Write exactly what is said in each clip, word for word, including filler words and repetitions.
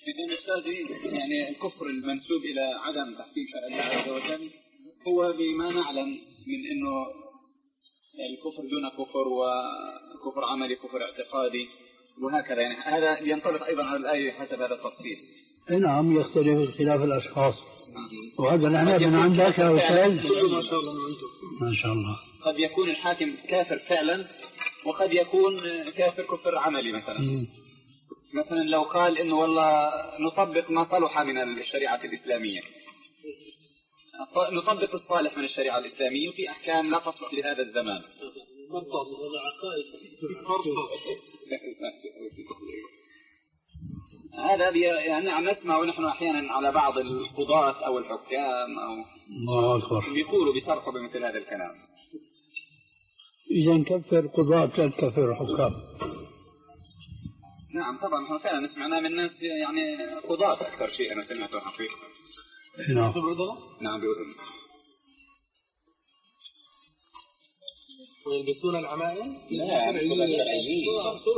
إذن أستاذي يعني الكفر المنسوب إلى عدم تحكيم شرع الله عز وجل هو بما نعلم من أنه الكفر دون كفر، وكفر عملي، كفر اعتقادي، وهكذا. يعني هذا ينطبق أيضا على الآية حسب هذا التفصيل. نعم، يختلف اختلاف الأشخاص، وهذا نحن من عندك يا أستاذ. ما شاء الله. قد يكون الحاكم كافر فعلا، وقد يكون كافر كفر عملي. مثلا م. مثلا لو قال إنه والله نطبق ما صلح من الشريعة الإسلامية، نطبق الصالح من الشريعة الإسلامية في أحكام لا تصلح لهذا الزمان. هذا يعني عم نسمع ونحن أحيانا على بعض القضاة أو الحكام أو الله بيقولوا بيصرحوا بمثل هذا الكلام. إذا نكفر قضاة لا نكفر حكام. نعم طبعا، نحن فعلا سمعنا من الناس يعني قضاة أكثر شيء أنا سمعته حقيقة. نعم نعم بأذن. ويلبسون العمائم؟ لا مدنيين.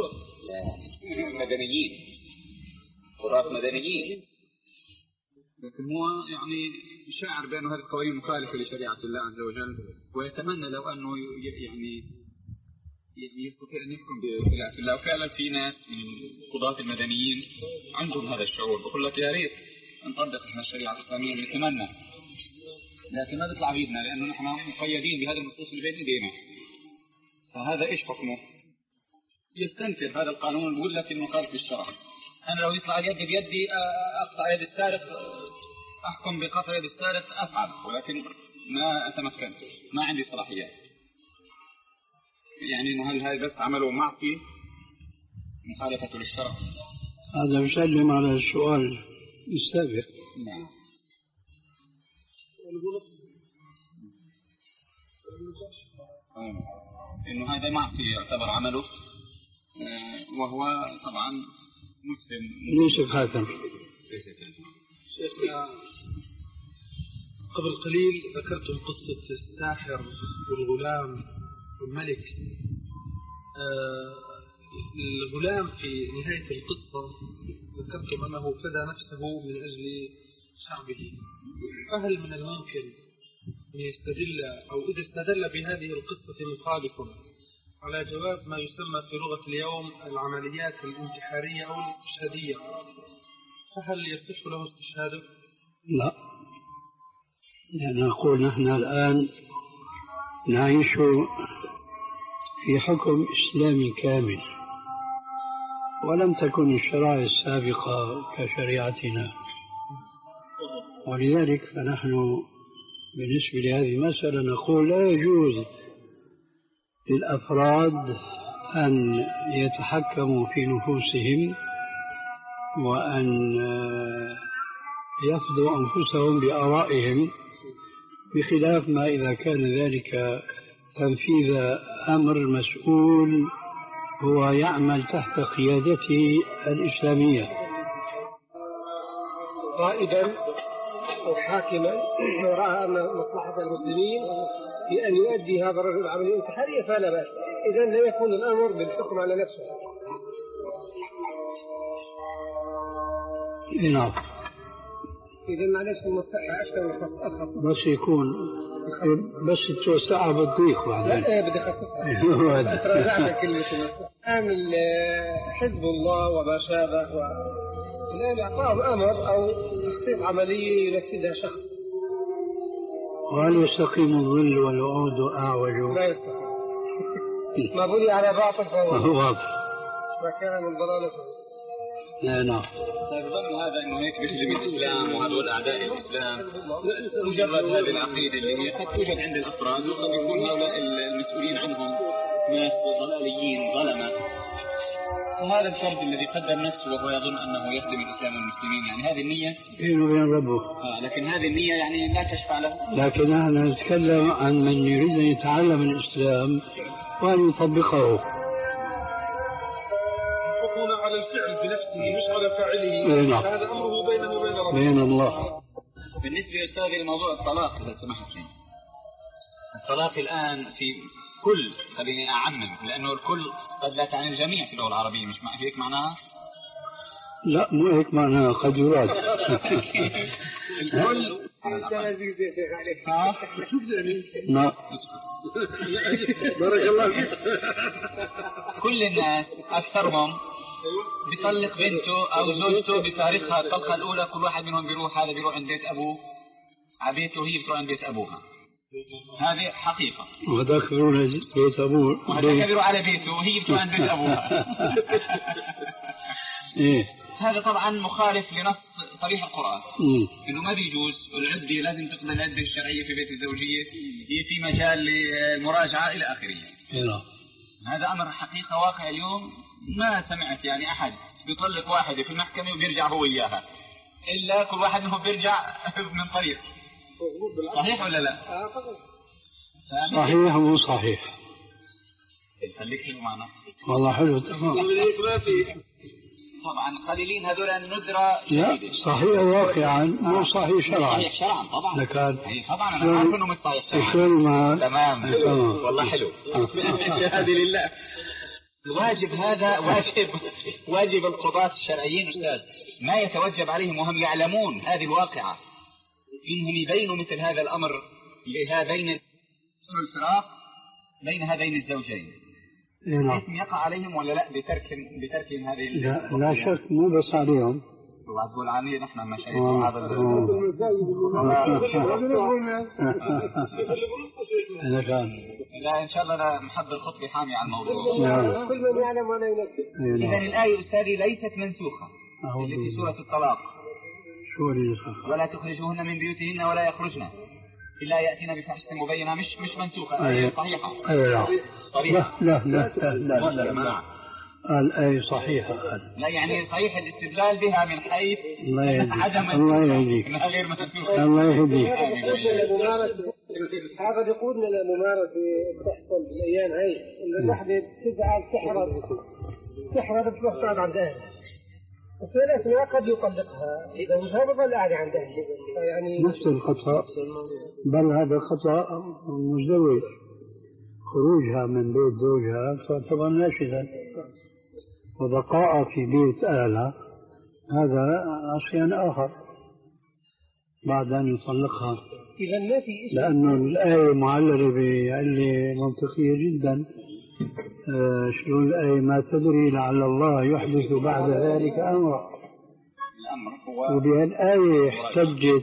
مدنيين قضاة مدنيين، لكن هو يعني شاعر بأنه هذه القوانين مخالفة لشريعة الله عز وجل، ويتمنى لو أنه يعني يستطيع أن يحكم بخلاف الله. وفعلا في ناس من القضاة المدنيين عندهم هذا الشعور، بقول لك يا ريت نطبق احنا الشريعة الإسلامية، نتمنى، لكن ما بيطلع بيدنا لأنه نحن مقيدين بهذه النصوص اللي بين ايدينا. فهذا ايش حكمه؟ يستنفر هذا القانون ويقول لك انه مخالف للشرع. انا لو يطلع يدي بيدي اقطع يد السارق، احكم بقطع يد السارق افعل، ولكن ما اتمكن، ما عندي صلاحيات. يعني انه هل هذا بس عمله معصية مخالفة للشرع؟ هذا يسلم على السؤال السابق. نعم. إنه هذا معصية يعتبر عمله، وهو طبعا مسلم ليس كافر. شيخنا قبل قليل ذكرتم قصة الساحر والغلام والملك. آه الغلام في نهاية القصة ذكرتم أنه فدى نفسه من أجل شعبه، فهل من الممكن أن يستدل أو إذا استدل بهذه القصة مخالف على جواز ما يسمى في لغة اليوم العمليات الانتحارية أو الاستشهادية، فهل يصح له استشهاده؟ لا، يعني نقول نحن الآن نعيش في حكم إسلامي كامل، ولم تكن الشرائع السابقة كشريعتنا، ولذلك فنحن بالنسبة لهذه المسألة نقول لا يجوز للأفراد أن يتحكموا في نفوسهم وأن يفضوا أنفسهم بآرائهم، بخلاف ما إذا كان ذلك تنفيذ أمر مسؤول هو يعمل تحت قيادته الإسلامية. قائدا أو حاكما رأى أن مصلحة المسلمين في أن يؤدي هذا الرجل العملية الانتحارية فلا بأس، إذن لا يكون الأمر بالحكم على نفسه. نعم. إذن معلش المستحى أشتغل بس يكون بس توسعها بالضيق بعدين. لا بدي أخصصها. تراجعنا كلمة الآن حزب الله وما شابه، والآن أعطاهم أمر أو تخطيط عملية ينفذها شخص. وهل يستقيم الظل والوعود أعوج؟ لا يستقيم. ما بني على باطل فهو باطل. مكان الضلالة. لا نعم. يظن هذا انه هيك بيخدم الاسلام وهذول اعداء الاسلام، مجرد هذه العقيده اللي هي قد توجد عند الافراد، وقد يكون هؤلاء المسؤولين عنهم ناس ضلاليين ظلمه. وهذا الفرد الذي قدم نفسه وهو يظن انه يخدم الاسلام والمسلمين، يعني هذه النيه بينه وبين ربه. آه لكن هذه النيه يعني لا تشفع له. لكن نحن نتكلم عن من يريد ان يتعلم الاسلام وان يطبقه. على الفعل بنفسه مش على فاعله. هذا أمره بينه وبين ربه. بين الله. بالنسبة لأستاذي لموضوع الطلاق إذا سمحت لي. الطلاق الآن في كل، خليني أعمم لأنه الكل قد لا تعني الجميع في اللغة العربية، مش هيك معناها؟ لا مو هيك معناها قد يراد. الكل نعم. بارك الله فيك. كل الناس أكثرهم بيطلق بنته أو زوجته بتاريخها الطلقة الأولى، كل واحد منهم بيروح، هذا بيروح عند بيت أبوه على بيته، وهي بتروح عند بيت أبوها. هذه حقيقة. وهذاك بيروح بيت أبوه، وهذاك بيروح على بيته وهي بتروح عند بيت أبوها. إيه. هذا طبعا مخالف لنص صريح القرآن، مم. إنه ما بيجوز. العدة لازم تقضي العدة الشرعية في بيت الزوجية، هي في مجال للمراجعة إلى آخره. إيه. هذا أمر حقيقة واقع اليوم. ما سمعت يعني أحد بيطلق واحدة في المحكمة وبيرجع هو إياها، إلا كل واحد منهم بيرجع من طريق. صحيح ولا لا؟ صحيح مو صحيح؟ خليك حلو معنا. والله حلو تمام. طبعا قليلين هذول الندرة. لا صحيح واقعا مو صحيح شرعا. صحيح شرعا طبعا. لكن طبعا أنا عارف إنه مش صحيح شرعا. تمام. والله حلو. الشهادة لله. الواجب هذا واجب واجب القضاة الشرعيين أستاذ، ما يتوجب عليهم وهم يعلمون هذه الواقعة، إنهم يبينوا مثل هذا الأمر لهذين الفراق بين هذين الزوجين. الإثم يقع عليهم ولا لا بترك بتركهم هذه؟ لا, لا شك مو بس عليهم. وتقول عني نحن مشايخ هذا أنا كان. لا إن شاء الله أنا محضر خطبة حامية على الموضوع. كل من يعلم ولا ينكر. إذا الآية أستاذي ليست منسوخة اللي في سورة الطلاق. شو اللي يسخ؟ ولا تخرجوهن من بيوتهن ولا يخرجن إلا يأتينا بفاحشة مبينة. مش مش منسوخة، أيه. صحيحة. أيه. صريحة. لا لا لا لا لا, لا. الآية صحيحة. لا يعني صحيح الاستدلال بها من حيث عدم الله يهديك. غير منسوخة. الله يهديك. هذا يقودنا لممارسة تحصل بالأيام هاي، إن الوحدة تزعل تحرض تحرض بتروح تقعد عند أهلها، وفي الأثناء قد يطلقها إذا مش هو بظل قاعد عند أهلها. يعني نفس الخطأ، بل هذا خطأ مزدوج. خروجها من بيت زوجها تعتبر ناشزا، وبقاء في بيت أهلها هذا شيء آخر بعد أن يطلقها. إذا ما في لأنه الآية معللة بعلة منطقية جدا. آه شنو الآية؟ ما تدري لعل الله يحدث بعد ذلك أمرا. وبهالآية احتجت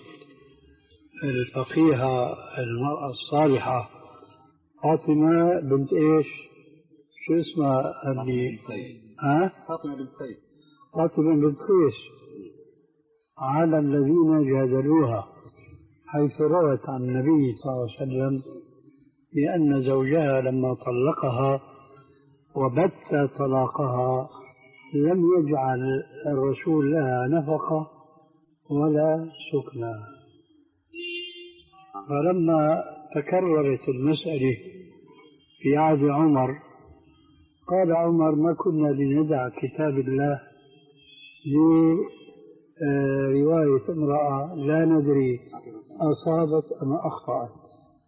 الفقيهة المرأة الصالحة فاطمة بنت إيش؟ شو اسمها اللي؟ ها؟ فاطمة بنت قيس. فاطمة بنت قيس على الذين جادلوها، حيث روت عن النبي صلى الله عليه وسلم بأن زوجها لما طلقها وبت طلاقها لم يجعل الرسول لها نفقة ولا سكنى. فلما تكررت المسألة في عهد عمر قال عمر ما كنا لندع كتاب الله لرواية امرأة لا ندري أصابت أم أخطأت،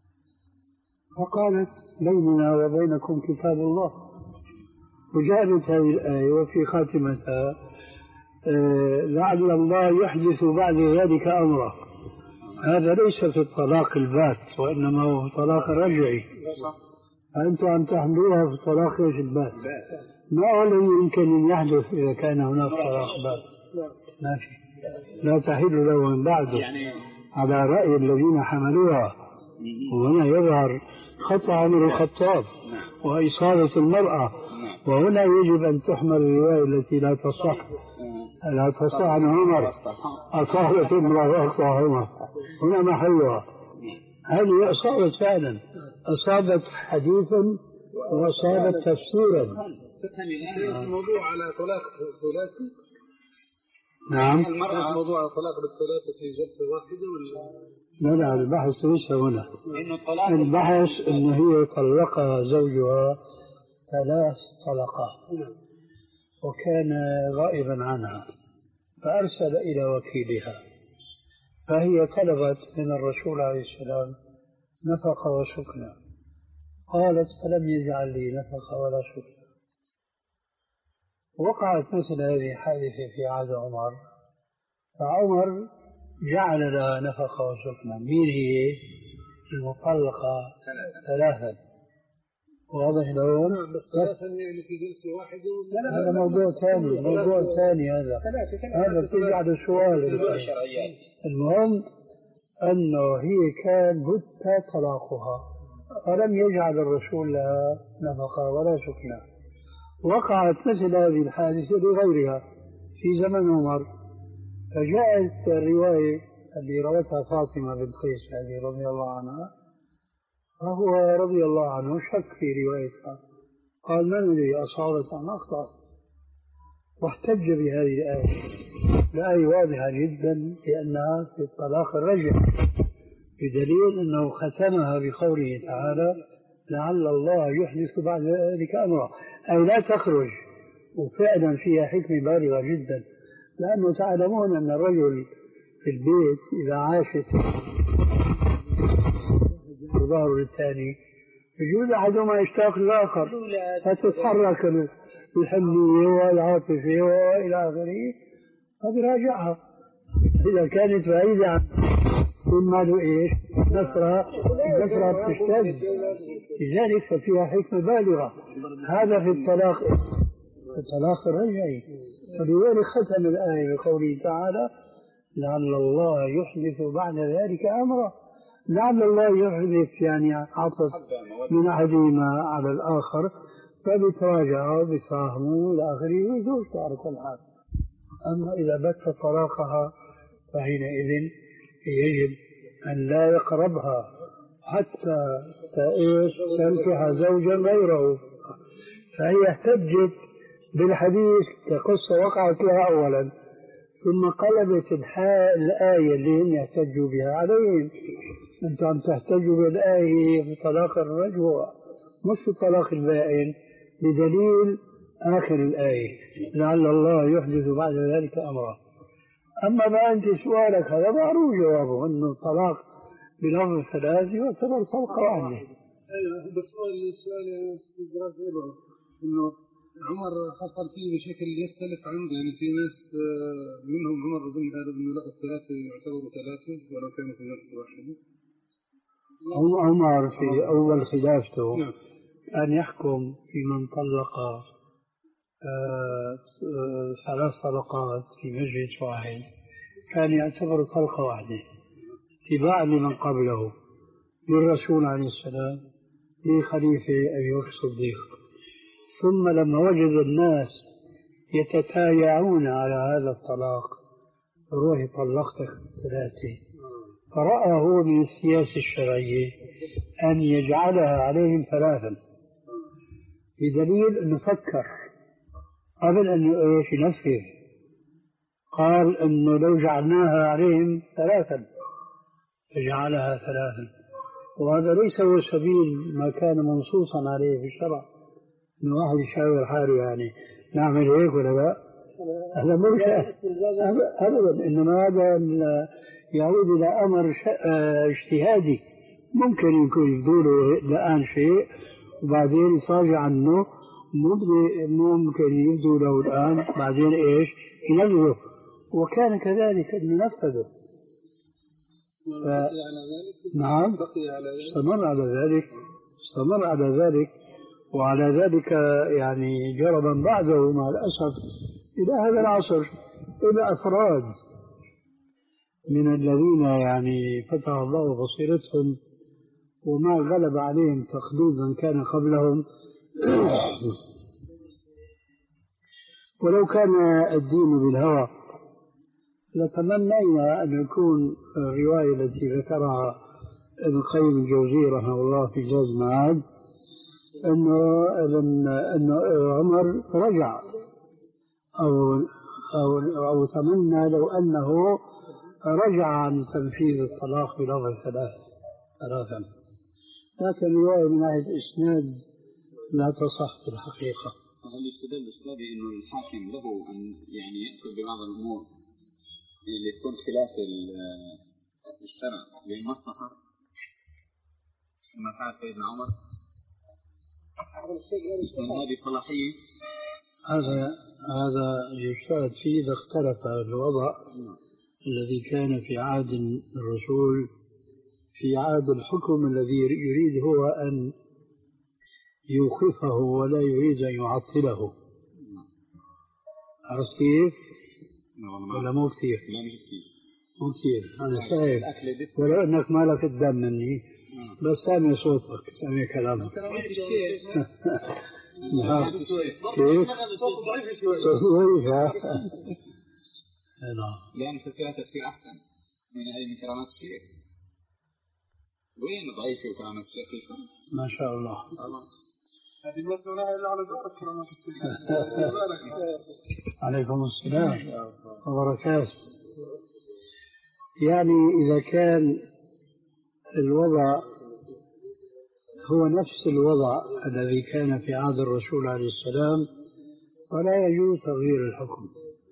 فقالت بيننا وبينكم كتاب الله، وجاءت هذه الآية وفي خاتمتها لعل الله يحدث بعد ذلك أمره. هذا ليس في الطلاق البات، وإنما هو في الطلاق الرجعي. أنتم عم تحملوها في الطلاق البات. ما الذي يمكن أن يحدث إذا كان هناك طلاق بات؟ ما في، لا تحل له من بعده على رأي الذين حملوها. وهنا يظهر خطأ عمر الخطاب وإصابة المرأة، وهنا يجب أن تحمل الرواية التي لا تصح لا تصح عن عمر أصابت امرأة وأخطأ عمر، هنا محلها. هذه أصابت فعلا، أصابت حديثا وأصابت تفسيرا. الموضوع على طلاق ثلاثي. نعم. الموضوع على طلاق بالثلاثة في جلسة واحدة ولا؟ لا لا البحث ليس هنا. البحث أنه هي طلقها زوجها ثلاث طلقات وكان غائبا عنها، فأرسل إلى وكيلها، فهي طلبت من الرسول عليه السلام نفقة وسكنى، قالت فلم يجعل لي نفقة ولا سكنى. وقعت مثل هذه الحادثة في عهد عمر، فعمر جعل لها نفقة وسكنى. مين هي؟ المطلقة ثلاثا. واضح لهم؟ بس ثلاثا يعني في جلسة واحدة. هذا موضوع ثاني، موضوع ثاني هذا. هذا بترجع للسؤال. المهم أنه هي كان بت طلاقها، فلم يجعل الرسول لها نفقة ولا سكنى. وقعت مثل هذه الحادثة لغيرها في زمن عمر، فجاءت الرواية اللي روتها فاطمة بنت قيس هذه رضي الله عنها، فهو رضي الله عنه شك في روايتها، قال من الذي أصابت أم أخطأت، واحتج بهذه الآية. الآية واضحة جدا لأنها في الطلاق الرجعي، بدليل أنه ختمها بقوله تعالى لعل الله يحدث بعد ذلك أمرا، أي لا تخرج. وفعلا فيها حكمة بالغة جدا، لأنه تعلمون أن الرجل في البيت إذا عاشت ظهره للثاني يجوز أحدهما يشتاق للآخر، فتتحرك الحمية والعاطفة وإلى آخره، فبراجعها. إذا كانت بعيدة عن ثم له إيش؟ نصرة نصرة تشتد، لذلك ففيها حكمة بالغة. هذا في الطلاق الطلاق الرجعي، فلذلك ختم الآية بقوله تعالى لعل الله يحدث بعد ذلك أمرا. لعل الله يحدث يعني عطف من أحدهما على الآخر، فبتراجعوا وبتفاهموا إلى آخره ويزوجوا على كل حال. أما إذا بت طلاقها فحينئذ يجب أن لا يقربها حتى تنكح زوجا غيره. فهي احتجت بالحديث كقصة وقعت لها أولا، ثم قلبت الآية اللي هم يحتجوا بها عليهم. أنتم عم تحتجوا بالآية في طلاق الرجوع مش في طلاق البائن، بدليل آخر الآية لعل الله يحدث بعد ذلك أمرا. أما ما أنت سؤالك هذا معروف جوابه، أنه الطلاق بلفظ ثلاث يعتبر طلقة واحدة. أيوه، بس السؤال استدراك إنه عمر حصل فيه بشكل يختلف عنه، يعني في ناس منهم عمر أظن هذا إنه لقى الثلاثة يعتبروا ثلاثة ولو كانوا في نفس واحدة. عمر في أول خلافته أن يحكم في من طلق ثلاث طلقات في مجلس واحد كان يعتبر طلقة واحدة اتباعا لمن قبله، للرسول عليه السلام، لخليفة أبي بكر الصديق. ثم لما وجد الناس يتتايعون على هذا الطلاق روحي طلقتك ثلاثة، فرأى هو من السياسة الشرعية أن يجعلها عليهم ثلاثا، بدليل أنه فكر قبل أن ينفذ، قال أنه لو جعلناها عليهم ثلاثا فجعلها ثلاثا. وهذا ليس هو سبيل ما كان منصوصا عليه في الشرع، أن واحد يشاور حاله يعني نعمل هيك ولا لا، هذا مش أبدا، إنما هذا يعود إلى أمر اجتهادي. ممكن يكون يقولوا الآن شيء وبعدين يتراجع عنه، ممكن يبدو له الآن بعدين إيش ينفذه، وكان كذلك أنه نفذه. ف... نعم استمر على ذلك استمر على ذلك وعلى ذلك يعني جرى من بعده مع الأسف إلى هذا العصر، إلى أفراد من الذين يعني فتح الله بصيرتهم وما غلب عليهم تقليد من كان قبلهم. ولو كان الدين بالهوى لتمنينا أن يكون الرواية التي ذكرها ابن القيم الجوزي رحمه الله في زاد المعاد أنه أنه عمر رجع، أو أو أو تمنى لو أنه رجع عن تنفيذ الطلاق بلفظ ثلاث ثلاثا، لكن رواية من ناحية الإسناد لا تصح في الحقيقة. هل يستدل أستاذي إنه الحاكم له أن يعني يأخذ ببعض الأمور اللي تكون خلاف الشرع للمصلحة كما فعل سيدنا عمر؟ من هذه صلاحية هذا هذا يجتهد فيه إذا اختلف الوضع الذي كان في عهد الرسول في عهد الحكم الذي يريد هو أن يوقفه ولا يريد أن يعطله. عرفت كيف؟ ولا مو كثير؟ لا مش كثير. مو كثير. أنا شايف ولو أنك مالك قدام مني بس سامع صوتك سامع كلامك. نعم. كيف؟ صوت ضعيف شوي. نعم. لأن فيها تفسير أحسن من أي من كلامات الشيخ. وين ضعيف وكلامات الشيخ؟ ما شاء الله. هذه المسألة إلا على ذكر كلامات الشيخ. عليكم السلام وبركاته. يعني إذا كان الوضع هو نفس الوضع الذي كان في عهد الرسول عليه السلام فلا يجوز تغيير الحكم.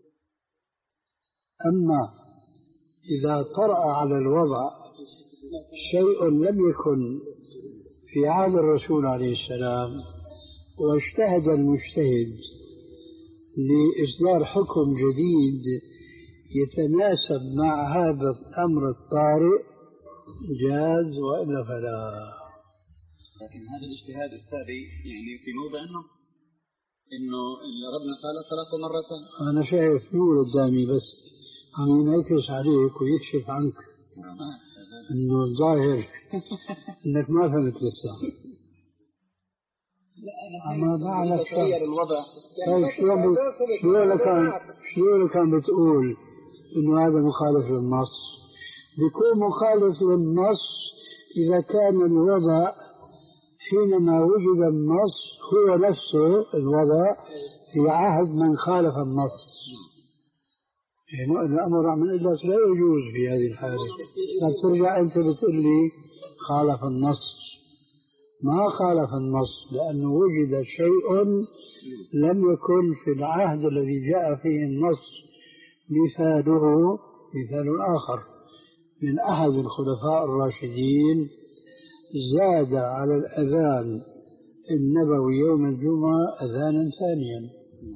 أما إذا طرأ على الوضع شيء لم يكن في عهد الرسول عليه السلام واجتهد المجتهد لإصدار حكم جديد يتناسب مع هذا الأمر الطارئ جاز وإلا فلا. لكن هذا الاجتهاد أستاذي يعني في موضع النص إنه ربنا قال ثلاث مرات. أنا شايف نور قدامي بس عم ينعكس عليك ويكشف عنك إنه الظاهر إنك ما فهمت لسه. أما بعد تغير الوضع. طيب شلون شلون كان شلون كان بتقول إنه هذا مخالف للنص؟ بيكون مخالف للنص إذا كان الوضع حينما وجد النص هو نفسه الوضع في عهد من خالف النص. يعني الأمر عن الإجلاس لا يجوز في هذه الحالة. ترجع أنت بتقول لي خالف النص. ما خالف النص لأنه وجد شيء لم يكن في العهد الذي جاء فيه النص مثاله مثال آخر من أحد الخلفاء الراشدين زاد على الأذان النبوي يوم الجمعة أذانا ثانيا.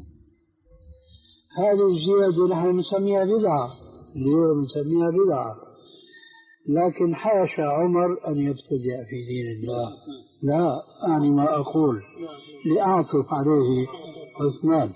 هذه الزيادة نحن نسميها بدعة اليوم نسميها بدعة. لكن حاشا عمر أن يبتدع في دين الله. لا أعني ما أقول لأعطف عليه عثمان.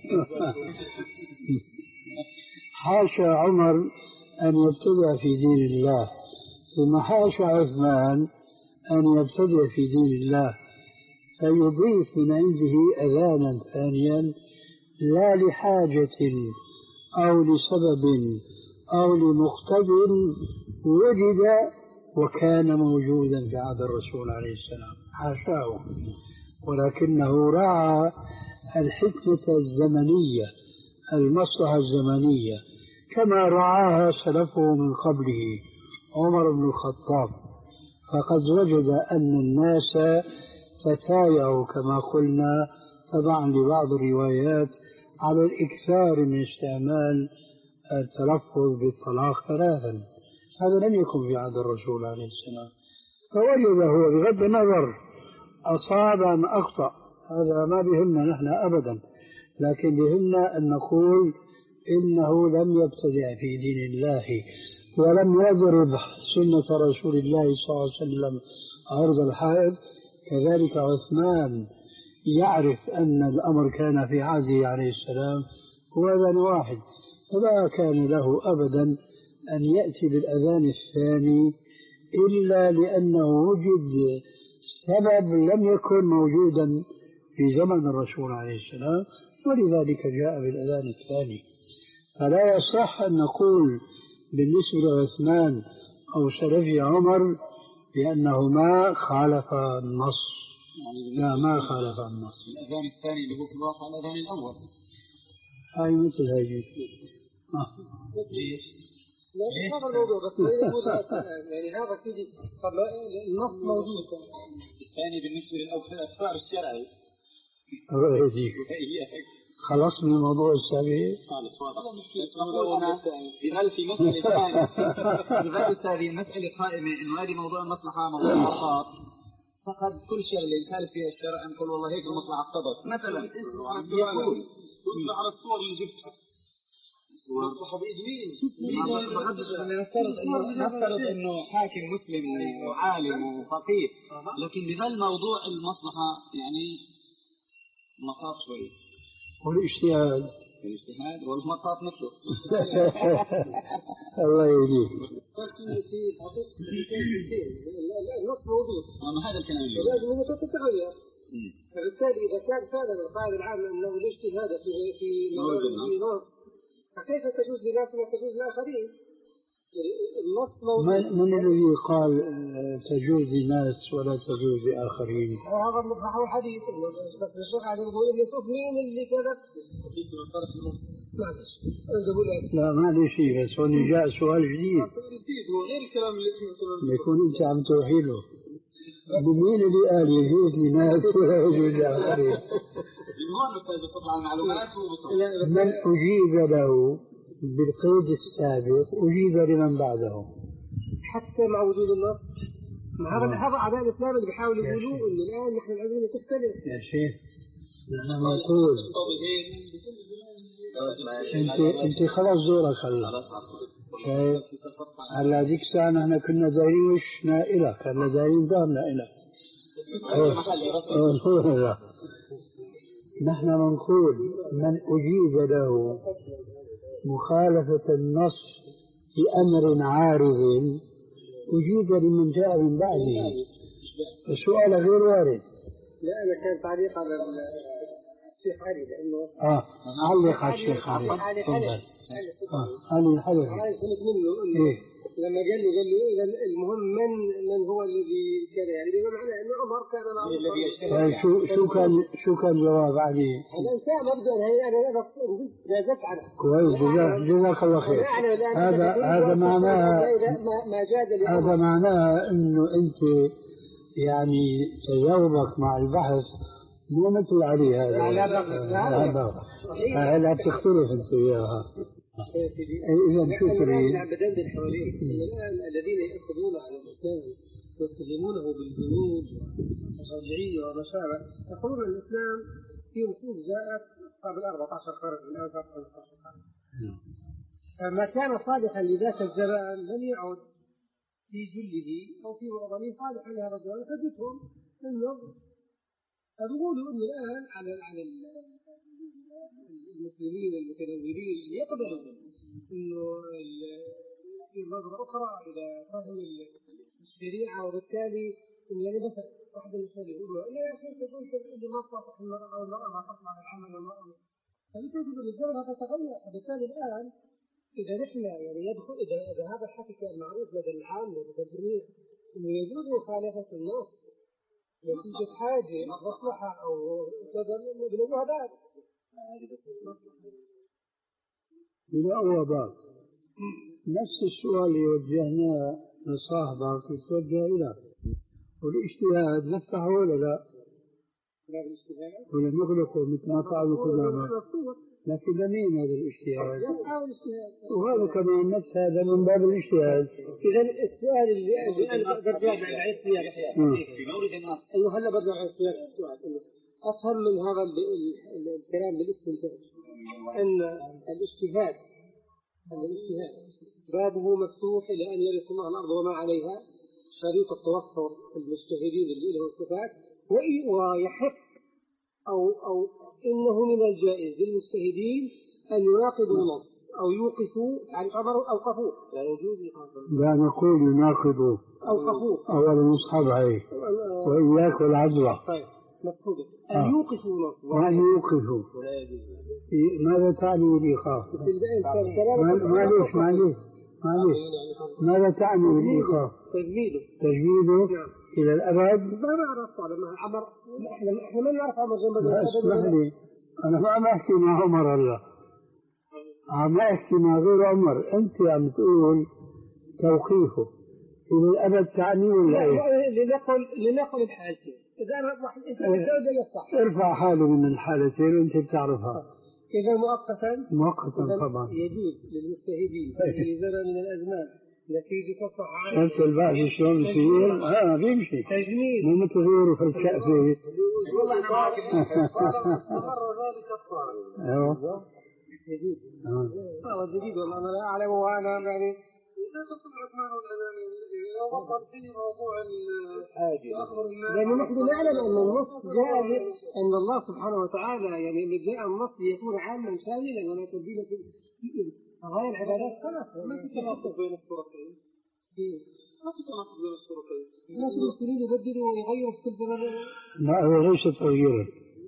حاشا عمر أن يبتدع في دين الله ثم حاشا عثمان أن يبتدع في دين الله فيضيف من عنده أذانا ثانيا لا لحاجة أو لسبب أو لمقتضى وجد وكان موجودا في عهد الرسول عليه السلام حاشاه، ولكنه راعى الحكمة الزمنية المصلحة الزمنية كما رعاها سلفه من قبله عمر بن الخطاب. فقد وجد أن الناس تتايعوا كما قلنا تبعا لبعض الروايات على الإكثار من استعمال التلفظ بالطلاق ثلاثا. هذا لم يكن في عهد الرسول عليه السلام. فوجد هو بغض النظر أصاب أم أخطأ هذا ما بهمنا نحن أبدا، لكن بهمنا أن نقول إنه لم يبتدع في دين الله ولم يضرب سنة رسول الله صلى الله عليه وسلم عرض الحائط. كذلك عثمان يعرف أن الأمر كان في عهده عليه السلام هو أذان واحد، فلا كان له أبدا أن يأتي بالأذان الثاني إلا لأنه وجد سبب لم يكن موجودا في زمن الرسول عليه السلام ولذلك جاء بالأذان الثاني. فلا يصح أن نقول بالنسبة لعثمان أو سلفي عمر بأنهما خالف النص. لا ما خالف النص. الأذان الثاني اللي هو في الواقع الأذان الأول هاي مثل هاي ليش؟ لا هذا الموضوع بس يعني هذا كذي النص موجود. الثاني بالنسبة للأفكار الشرعي خلص من الموضوع السابق. خالص واضح. بل في مسألة قائمة بل هذه المسألة قائمة إنه هذه موضوع المصلحة موضوع العقار فقد كل شغله يخالف فيها الشرع نقول والله هيك المصلحه اقتضت مثلا يقول يطلع على الصور اللي جبتها الصحة بإيد مين؟ نفترض انه نفترض انه حاكم مسلم وعالم وفقيه، لكن بظل موضوع المصلحه يعني مطاط شوي. والاجتهاد الاجتهاد والمطاط مثله. الله يهديك. النص موجود. هذا الكلام اللي لازم انها تتغير. فبالتالي اذا كان فعلا القاعده العامه انه الاجتهاد في في نص، فكيف تجوز لناس ولا تجوز لاخرين؟ النص موجود. من, من الذي قال تجوز لناس ولا تجوز لاخرين؟ هذا مصحح الحديث، بس الشيخ علي يقول انه شوف مين اللي كذب. معلش لا معلش بس هون جاء سؤال جديد. غير الكلام اللي يكون انت عم توحي له. مين اللي قال يجوز لناس ولا يجوز لاخرين؟ تطلع المعلومات من اجيب له بالقيد السابق أجيب لمن بعده حتى مع وجود النص. هذا هذا أعداء الإسلام اللي بيحاولوا يقولوا إن الآن نحن العلوم تختلف. يا شيخ نحن نقول أنت أنت خلاص دورك هلا. شايف هلا ذيك الساعة نحن كنا دايرين وشنا إلك، هلا دايرين ظهرنا إلك. نحن نقول من أجيز له مخالفة النص بأمر عارض أجيز لمن جاء من بعده. السؤال غير وارد. لا أنا كان تعليق على الشيخ علي لأنه آه علق على الشيخ علي. علي علي علي علي علي منه إنه لما قال له قال له إذا المهم من من هو الذي كان يعني بما معنى إنه عمر كان معروف. شو شو كان شو كان جواب علي؟ الإنسان مبدأ هي أنا أنا جازت عنه. كويس جزاك الله خير. هذا هذا معناها هذا معناها إنه أنت يعني تجاوبك مع البحث مو مثل علي هذا. هذا هلا بتختلف أنت وياها. إذا شو تريد؟ بدند الحوالين الآن الذين يأخذون على الإسلام ويتهمونه بالجنود والرجعية وما شابه يقولون الإسلام في نصوص جاءت قبل أربعة عشر قرن من الآن خمسة عشر قرن. فما كان صالحا لذاك الزمان لم يعد في جله أو في معظمه صالحا لهذا الزمان فجدهم أنه فبيقولوا أنه الآن على على المسلمين المتنورين يقبلوا انه في نظره اخرى الى فهم الشريعه وبالتالي يعني مثلا واحد من الشباب يقول له يا اخي تقول اللي ما تصلح المراه او المراه ما تصلح العمل والمراه فبتجد ان الزمن هذا تغير. فبالتالي الان اذا نحن يعني يدخل اذا اذا هذا الحكي كان معروف لدى العام لدى الجميع انه يجوز مخالفه النص نتيجه حاجه مصلحه او كذا بنقولها بعد إذا هو باب نفس السؤال اللي وجهناه لصاحبك يتوجه إلى والاجتهاد نفتحه ولا لا؟ ولا نغلقه مثل ما فعلوا قدامى؟ لكن لمين هذا الاجتهاد؟ وهذا كمان نفس هذا من باب الاجتهاد. إذا السؤال اللي أنا برجع بعيد فيها في مورد النص أيوه هلا برجع بعيد فيها السؤال أفهم من هذا الكلام بالاستنتاج أن الاجتهاد أن الاجتهاد بابه مفتوح إلى أن يرث الله الأرض وما عليها شريط التوفر المجتهدين اللي لهم الصفات ويحق أو أو إنه من الجائز للمجتهدين أن يناقضوا نص أو يوقفوا عن أمر أوقفوه لا يجوز لا نقول يناقضوا أوقفوه أول مصحف هاي وإياك والعدوى طيب مفهوم أن يوقفوا نص وأن يوقفوا ماذا تعني بالإيقاف؟ معليش معليش معليش ماذا تعني بالإيقاف؟ تجميده تجميده إلى الأبد؟ ما نعرف على ما عمر احنا احنا ما نعرف عمر جنب اسمح لي أنا ما عم أحكي مع عمر هلا عم أحكي مع غير عمر. أنت عم تقول توقيفه إلى الأبد تعني ولا إيه؟ لنقل لنقل الحالتين إذا أنا واحد أنت بتقول يصح ارفع حاله من الحالتين وأنت بتعرفها. إذا مؤقتا مؤقتا طبعا يجوز للمجتهدين في زمن من الأزمان نتيجة الصحة. شفت البحث شلون بيصير؟ اه بيمشي. تجميل. مو مثل غيره في الكأس. والله احنا معك استمر ذلك الصالح. ايوه. جديد. اه. والله جديد والله انا لا اعلم وانا يعني لا تصل عثمان الأذاني وفضل في موضوع لأنه نحن نعلم أن النص جاء أن الله سبحانه وتعالى يعني اللي جاء النص يكون عاما شاملا ولا تبديل في قضايا العبادات خلاص ما في تناقض بين الصورتين. ما في تناقض بين الصورتين. الناس المسلمين يبدلوا ويغيروا في كل زمن. لا هو ليس تغييرا.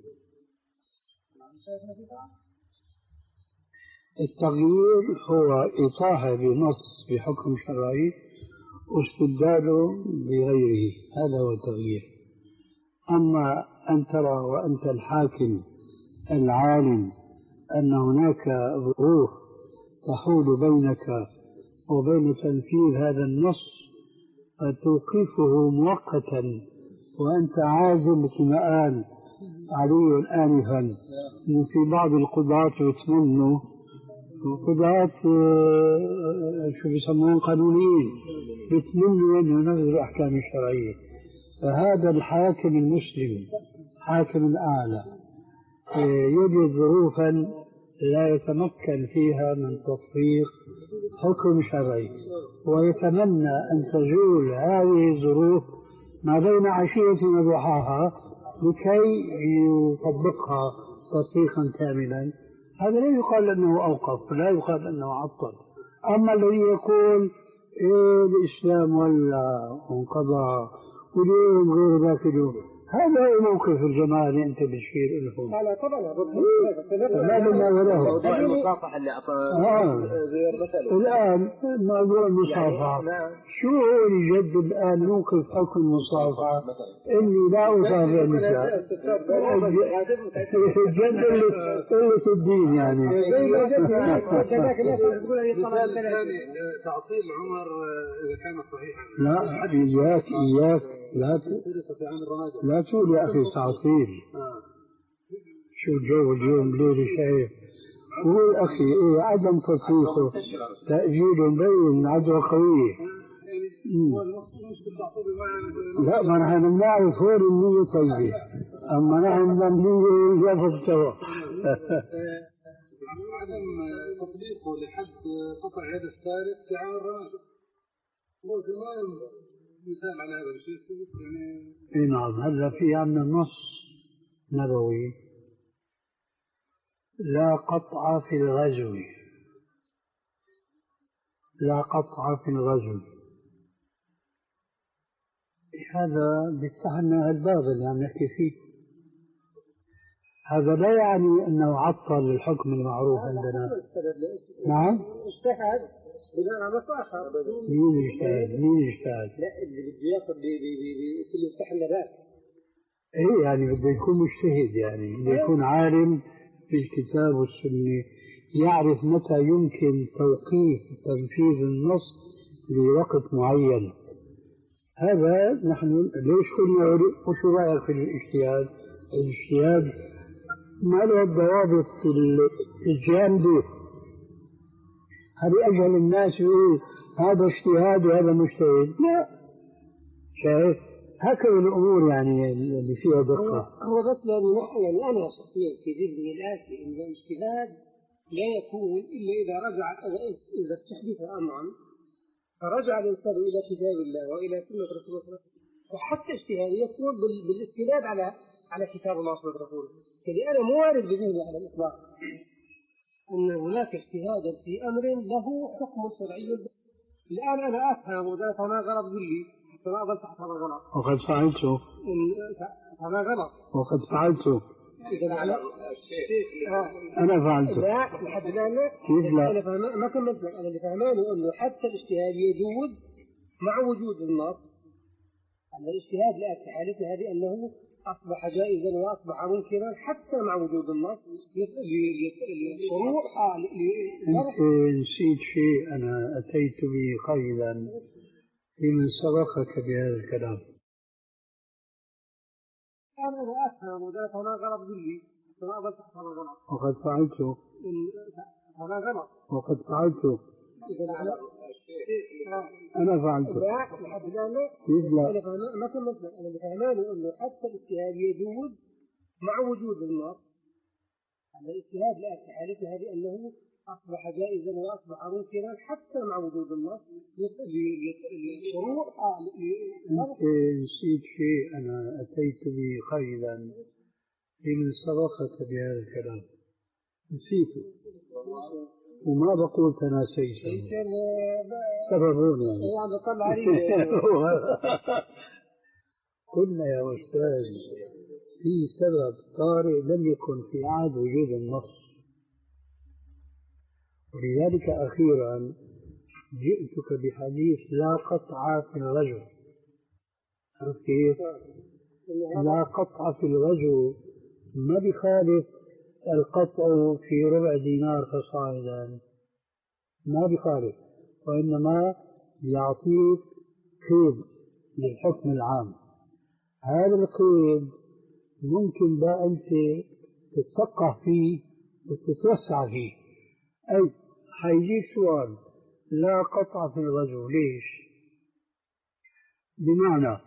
التغيير هو إطاحة بنص بحكم شرعي واستبداله بغيره، هذا هو التغيير. أما أن ترى وأنت الحاكم العالم أن هناك ظروف تحول بينك وبين تنفيذ هذا النص فتوقفه مؤقتا وأنت عازم كما قال علي آنفا أنه في بعض القضاة يتمنوا قضاة شو بيسمون قانونيين بيتمنوا أن ينفذوا الأحكام الشرعية. فهذا الحاكم المسلم حاكم الأعلى يجد ظروفا لا يتمكن فيها من تطبيق حكم شرعي ويتمنى أن تزول هذه الظروف ما بين عشية وضحاها لكي يطبقها تطبيقا كاملا. هذا لا يقال أنه أوقف، لا يقال أنه عطل. أما الذي يقول إيه الإسلام ولا انقضى واليوم غير ذاك اليوم، هذا هو موقف الجماعة اللي أنت بتشير لهم. لا طبعا لا بما وله. موضوع المصافحة اللي أعطاه الآن موضوع المصافحة شو هو الجد الآن موقف حكم المصافحة؟ إني لا أصافح النساء. الجد اللي قلة الدين يعني. تعطيل عمر إذا كان صحيحا. لا إياك إياك لا لا تقول يا أخي تعطيل. شو الجو اليوم ليلة شايف قول أخي إيه عدم تطبيقه تأجيل مبين عدوى قوية. لا ما نحن نعرف هون النية طيبة أما نحن النية يفضل سوا. عدم تطبيقه لحد قطع يد السارق في عام الرمادة قلت ما مثال على هذا الشيء يعني. اي نعم. هذا في عندنا نص نبوي لا قطع في الغزو، لا قطع في الغزو. هذا بيفتح لنا الباب اللي عم نحكي فيه. هذا لا يعني انه عطل الحكم المعروف عندنا. نعم اجتهد بناء على مصلحة. مين يجتهد؟ مين يجتهد؟ لا اللي بده ياخذ اللي يفتح لنا باب. ايه يعني بده يكون مجتهد، يعني بده يكون عالم في الكتاب والسنة، يعرف متى يمكن توقيف تنفيذ النص لوقت معين. هذا نحن ليش قلنا وشو رأيك في الاجتهاد؟ الاجتهاد ما له الضوابط الجامدة. هل أجهل الناس يقول هذا اجتهاد وهذا مجتهد؟ لا. شايف هكذا الأمور يعني اللي فيها دقة. هو بس لأنه يعني أنا شخصيا في ذهني الآتي إن الاجتهاد لا يكون إلا إذا رجع إذا استحدث أمرا فرجع الإنسان إلى كتاب الله وإلى سنة رسول الله صلى الله عليه وسلم. وحتى اجتهاد يكون بالاستناد على على كتاب الله وسنة رسوله. يعني أنا مو وارد بذهني على الإطلاق أن هناك اجتهادا في أمر له حكم شرعي. الآن أنا أفهم وده فما غلط قل لي فما أظل تحت هذا الغلط. وقد فعلته. فما غلط. وقد فعلته. إذا أنا أنا فعلته. لا لحد الآن كيف لا؟ أنا فهم ما كملت. أنا اللي فهمانه إنه حتى الاجتهاد يجوز مع وجود النص. أما الاجتهاد الآن في حالتنا هذه أنه أصبح جائزا وأصبح ممكنا حتى مع وجود النص للشروع. أنت نسيت شيء أنا أتيت به قيلا لمن سبقك بهذا الكلام. أنا أنا أفهم وده فما غلط قل لي فما أظل تحت هذا الغلط. وقد فعلته. فما غلط. وقد فعلته. أنا فعلت لا لحد الآن لا أنا ما كملت. أنا اللي فهماني إنه حتى الاجتهاد يجوز مع وجود النص. هذا الاجتهاد الآن في حالته هذه أنه أصبح جائزا وأصبح ممكنا حتى مع وجود النص للشروط. أنت نسيت شيء أنا أتيت به قيدا لمن سبقك بهذا الكلام، نسيته وما بقول تناسيت سببون يعني. قلنا يا أستاذ في سبب طارئ لم يكن في عهد وجود النص، ولذلك أخيرا جئتك بحديث لا قطع في الرجل. عرفت كيف؟ لا قطع في الرجل ما بخالف القطع في ربع دينار فصاعدا، ما بخالف، وإنما يعطيك قيد للحكم العام. هذا القيد ممكن بقى أنت تتفقه فيه وتتوسع فيه. أي حيجيك سؤال لا قطع في الرجل ليش؟ بمعنى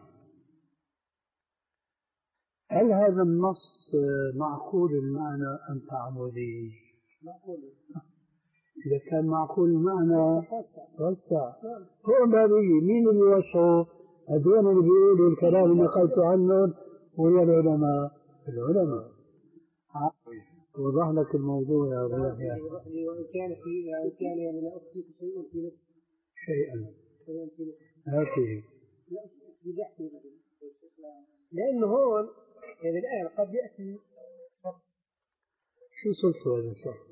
هل هذا النص معقول المعنى أم تعبدي؟ معقول. إذا كان معقول المعنى وسع. هو ما بيجي مين اللي يوسعه؟ هذول اللي بيقولوا الكلام اللي قلت عنه ويا العلماء. العلماء وضح لك الموضوع يا أبو يحيى. وإن كان في وإن كان يعني لا أخفيك شيء في نفسي. شيئا. هاته. لأنه هون يعني الآن قد يأتي. شو صرت هذا الشخص؟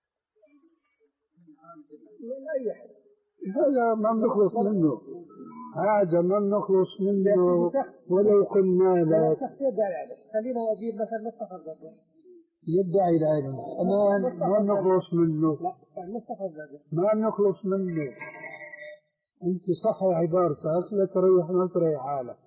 من أي أحد. هذا ما بنخلص منه. هذا ما بنخلص منه ولو قلنا لا. شخص يدعي العلم. خلينا أجيب مثلا مصطفى الزرقاء. يدعي العلم. أمان ما بنخلص منه. لا مصطفى الزرقاء. ما بنخلص منه. أنت صح عبارتك لا تريح ما تريح حالك.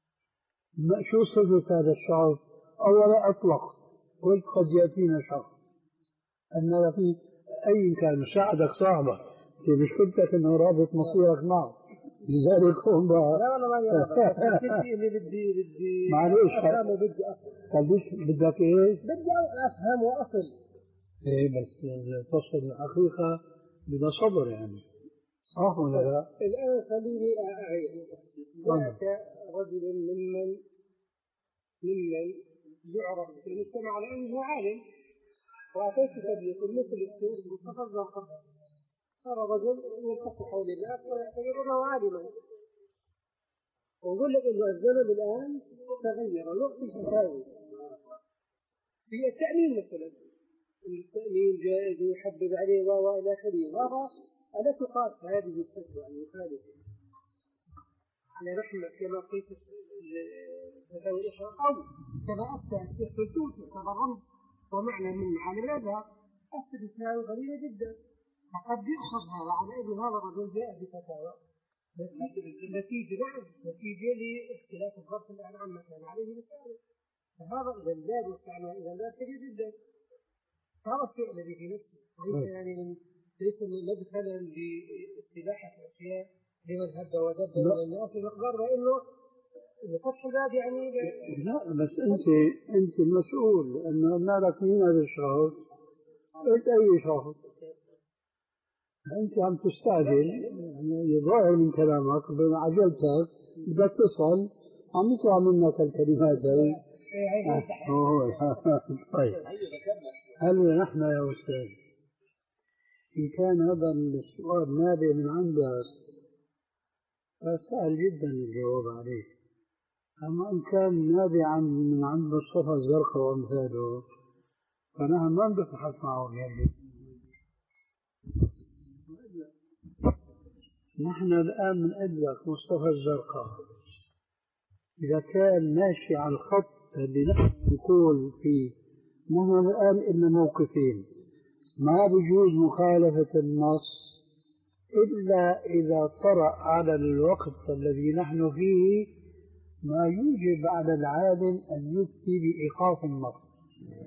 شو صفة هذا الشخص؟ أولا أطلقت قلت قد يأتينا شخص أن في أي كان ساعدك صاحبك مش قلت أنه رابط مصيرك معه لذلك هم بقى لا والله ماني رابط اللي بدي بدي معليش أفهم وبدي أصل بدك إيه؟ بدي أفهم وأصل. إيه بس تصل الحقيقة بدها صبر يعني صح ولا لا؟ الآن خليني أعيد. جاءك رجل ممن ممن يعرف في المجتمع على أنه عالم وأعطيتك بيكون مثل الشيخ مصطفى الزرقاء. هذا رجل يلتف حول الناس ويعتبر أنه عالما. وأقول لك أنه الزمن الآن تغير ويعطي فتاوي في التأمين مثلا. التأمين جائز ويحبب عليه وإلى آخره. وهذا ألا تقاس هذه الفتوى المخالفة على رحمة كما قلت فتاوي الإخوة أو كما أفتى الشيخ سلطوطي تبرمت ومعنى من على المذهب أفتى بفتاوي غريبة جدا. فقد يؤخذ هذا على أن هذا الرجل جاء بفتاوى نتيجة نعم نتيجة لاختلاف الظرف الآن عما كان عليه مثاله. فهذا إذا لا يستعمل إذا لا كبير جدا. هذا الشيء الذي في نفسه ليس يعني من ليس مدخلا لاستباحة الأشياء لمن هب ودب من الناس بمقدار لأنه فتح الباب يعني لا بس أنت أنت المسؤول أنه مالك مين هذا الشخص؟ أنت أي شخص؟ أنت عم تستعجل يعني ظاهر من كلامك بعجلتك بدك تصل عم يطلع منك الكلمات هذه. طيب هل نحن يا أستاذ إن كان هذا السؤال نابع من عندك فسهل جدا الجواب عليه. أما إن كان نابعا من عند مصطفى الزرقاء وأمثاله فنحن ما نبحث معهم يعني. نحن الآن من لك مصطفى الزرقاء إذا كان ماشي على الخط اللي نحن نقول فيه نحن الآن إلا موقفين. ما بيجوز مخالفة النص إلا إذا طرأ على الوقت الذي نحن فيه ما يوجب على العالم أن يفتي بإيقاف النص.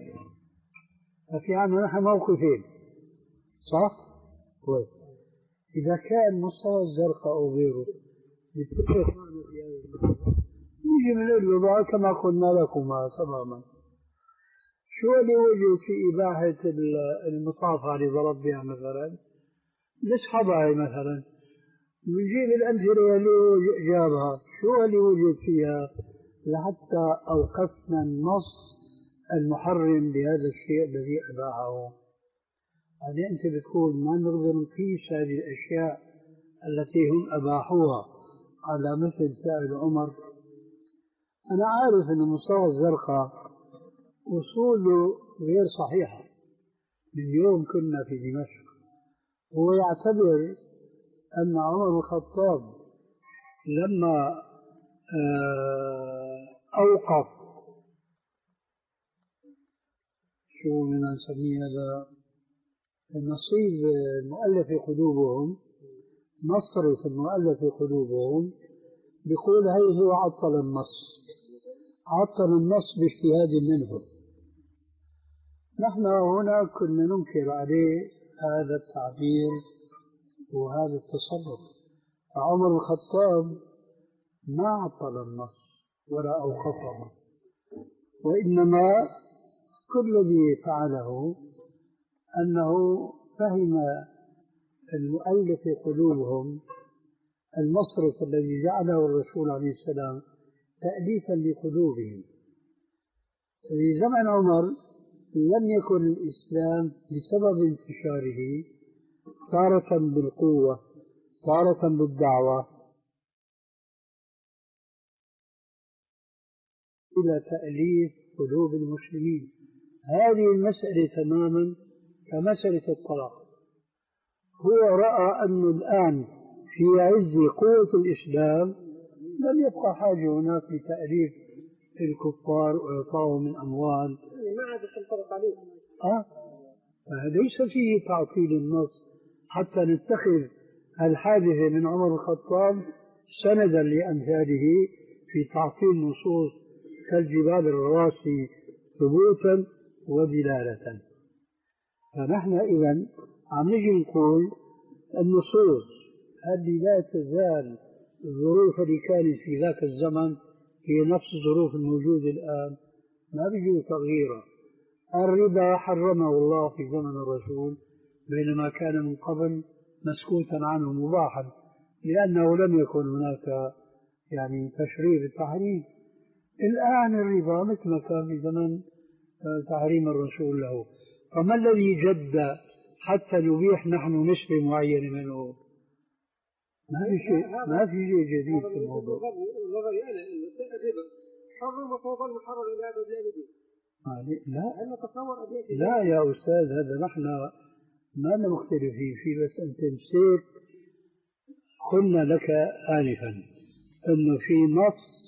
ففي عنا نحن موقفين صح؟ طيب إذا كان مصطفى الزرقاء أو غيره بتفق معنا في هذا الموضوع نيجي بنقول له كما قلنا لكما تماما. شو اللي وجد في إباحة المصافحة اللي ضرب بها مثلا نسحبها مثلا نجيب الأمثلة اللي جابها شو اللي وجد فيها لحتى أوقفنا النص المحرم بهذا الشيء الذي أباحه. يعني أنت بتقول ما نقدر نقيس هذه الأشياء التي هم أباحوها على مثل سائل عمر. أنا عارف أن مصطفى الزرقاء أصوله غير صحيحة. من يوم كنا في دمشق هو يعتبر أن عمر بن الخطاب لما أوقف شو بدنا نسميه هذا النصيب المؤلف في قلوبهم مصرف المؤلف في قلوبهم بيقول هي هو عطل النص عطل النص باجتهاد منه. نحن هنا كنا ننكر عليه هذا التعبير وهذا التصرف. عمر الخطاب ما عطل النص ولا أوقفه، وإنما كل الذي فعله أنه فهم المؤلف في قلوبهم المصرف الذي جعله الرسول عليه السلام تأليفا لقلوبهم. في زمن عمر لم يكن الإسلام بسبب انتشاره تارة بالقوة تارة بالدعوة إلى تأليف قلوب المسلمين. هذه المسألة تماما كمسألة الطلاق. هو رأى أن الآن في عز قوة الإسلام لم يبقى حاجة هناك لتأليف الكفار وإعطائهم من أموال. ما عاد تنطبق عليه. أه؟ ليس فيه تعطيل النص حتى نتخذ الحادثة من عمر الخطاب سندا لأمثاله في تعطيل نصوص كالجبال الرواسي ثبوتا ودلالة. فنحن إذن عم نجي نقول النصوص هذه لا تزال الظروف اللي كانت في ذاك الزمن هي نفس الظروف الموجودة الآن ما بيجوز تغييرها. الربا حرمه الله في زمن الرسول بينما كان من قبل مسكوتا عنه مباحا لأنه لم يكن هناك يعني تشريع بالتحريم. الآن الربا مثل ما كان في زمن تحريم الرسول له. فما الذي جد حتى نبيح نحن نسبة معينة منه؟ ما في شيء ما في شيء جديد في الموضوع. نظري أنا إنه الربا حرم وتوضل محرم إلى أبد الآبدين. لا لا يا أستاذ هذا نحن ما مختلفين فيه بس أنت نسيت. قلنا لك آنفا أنه في نص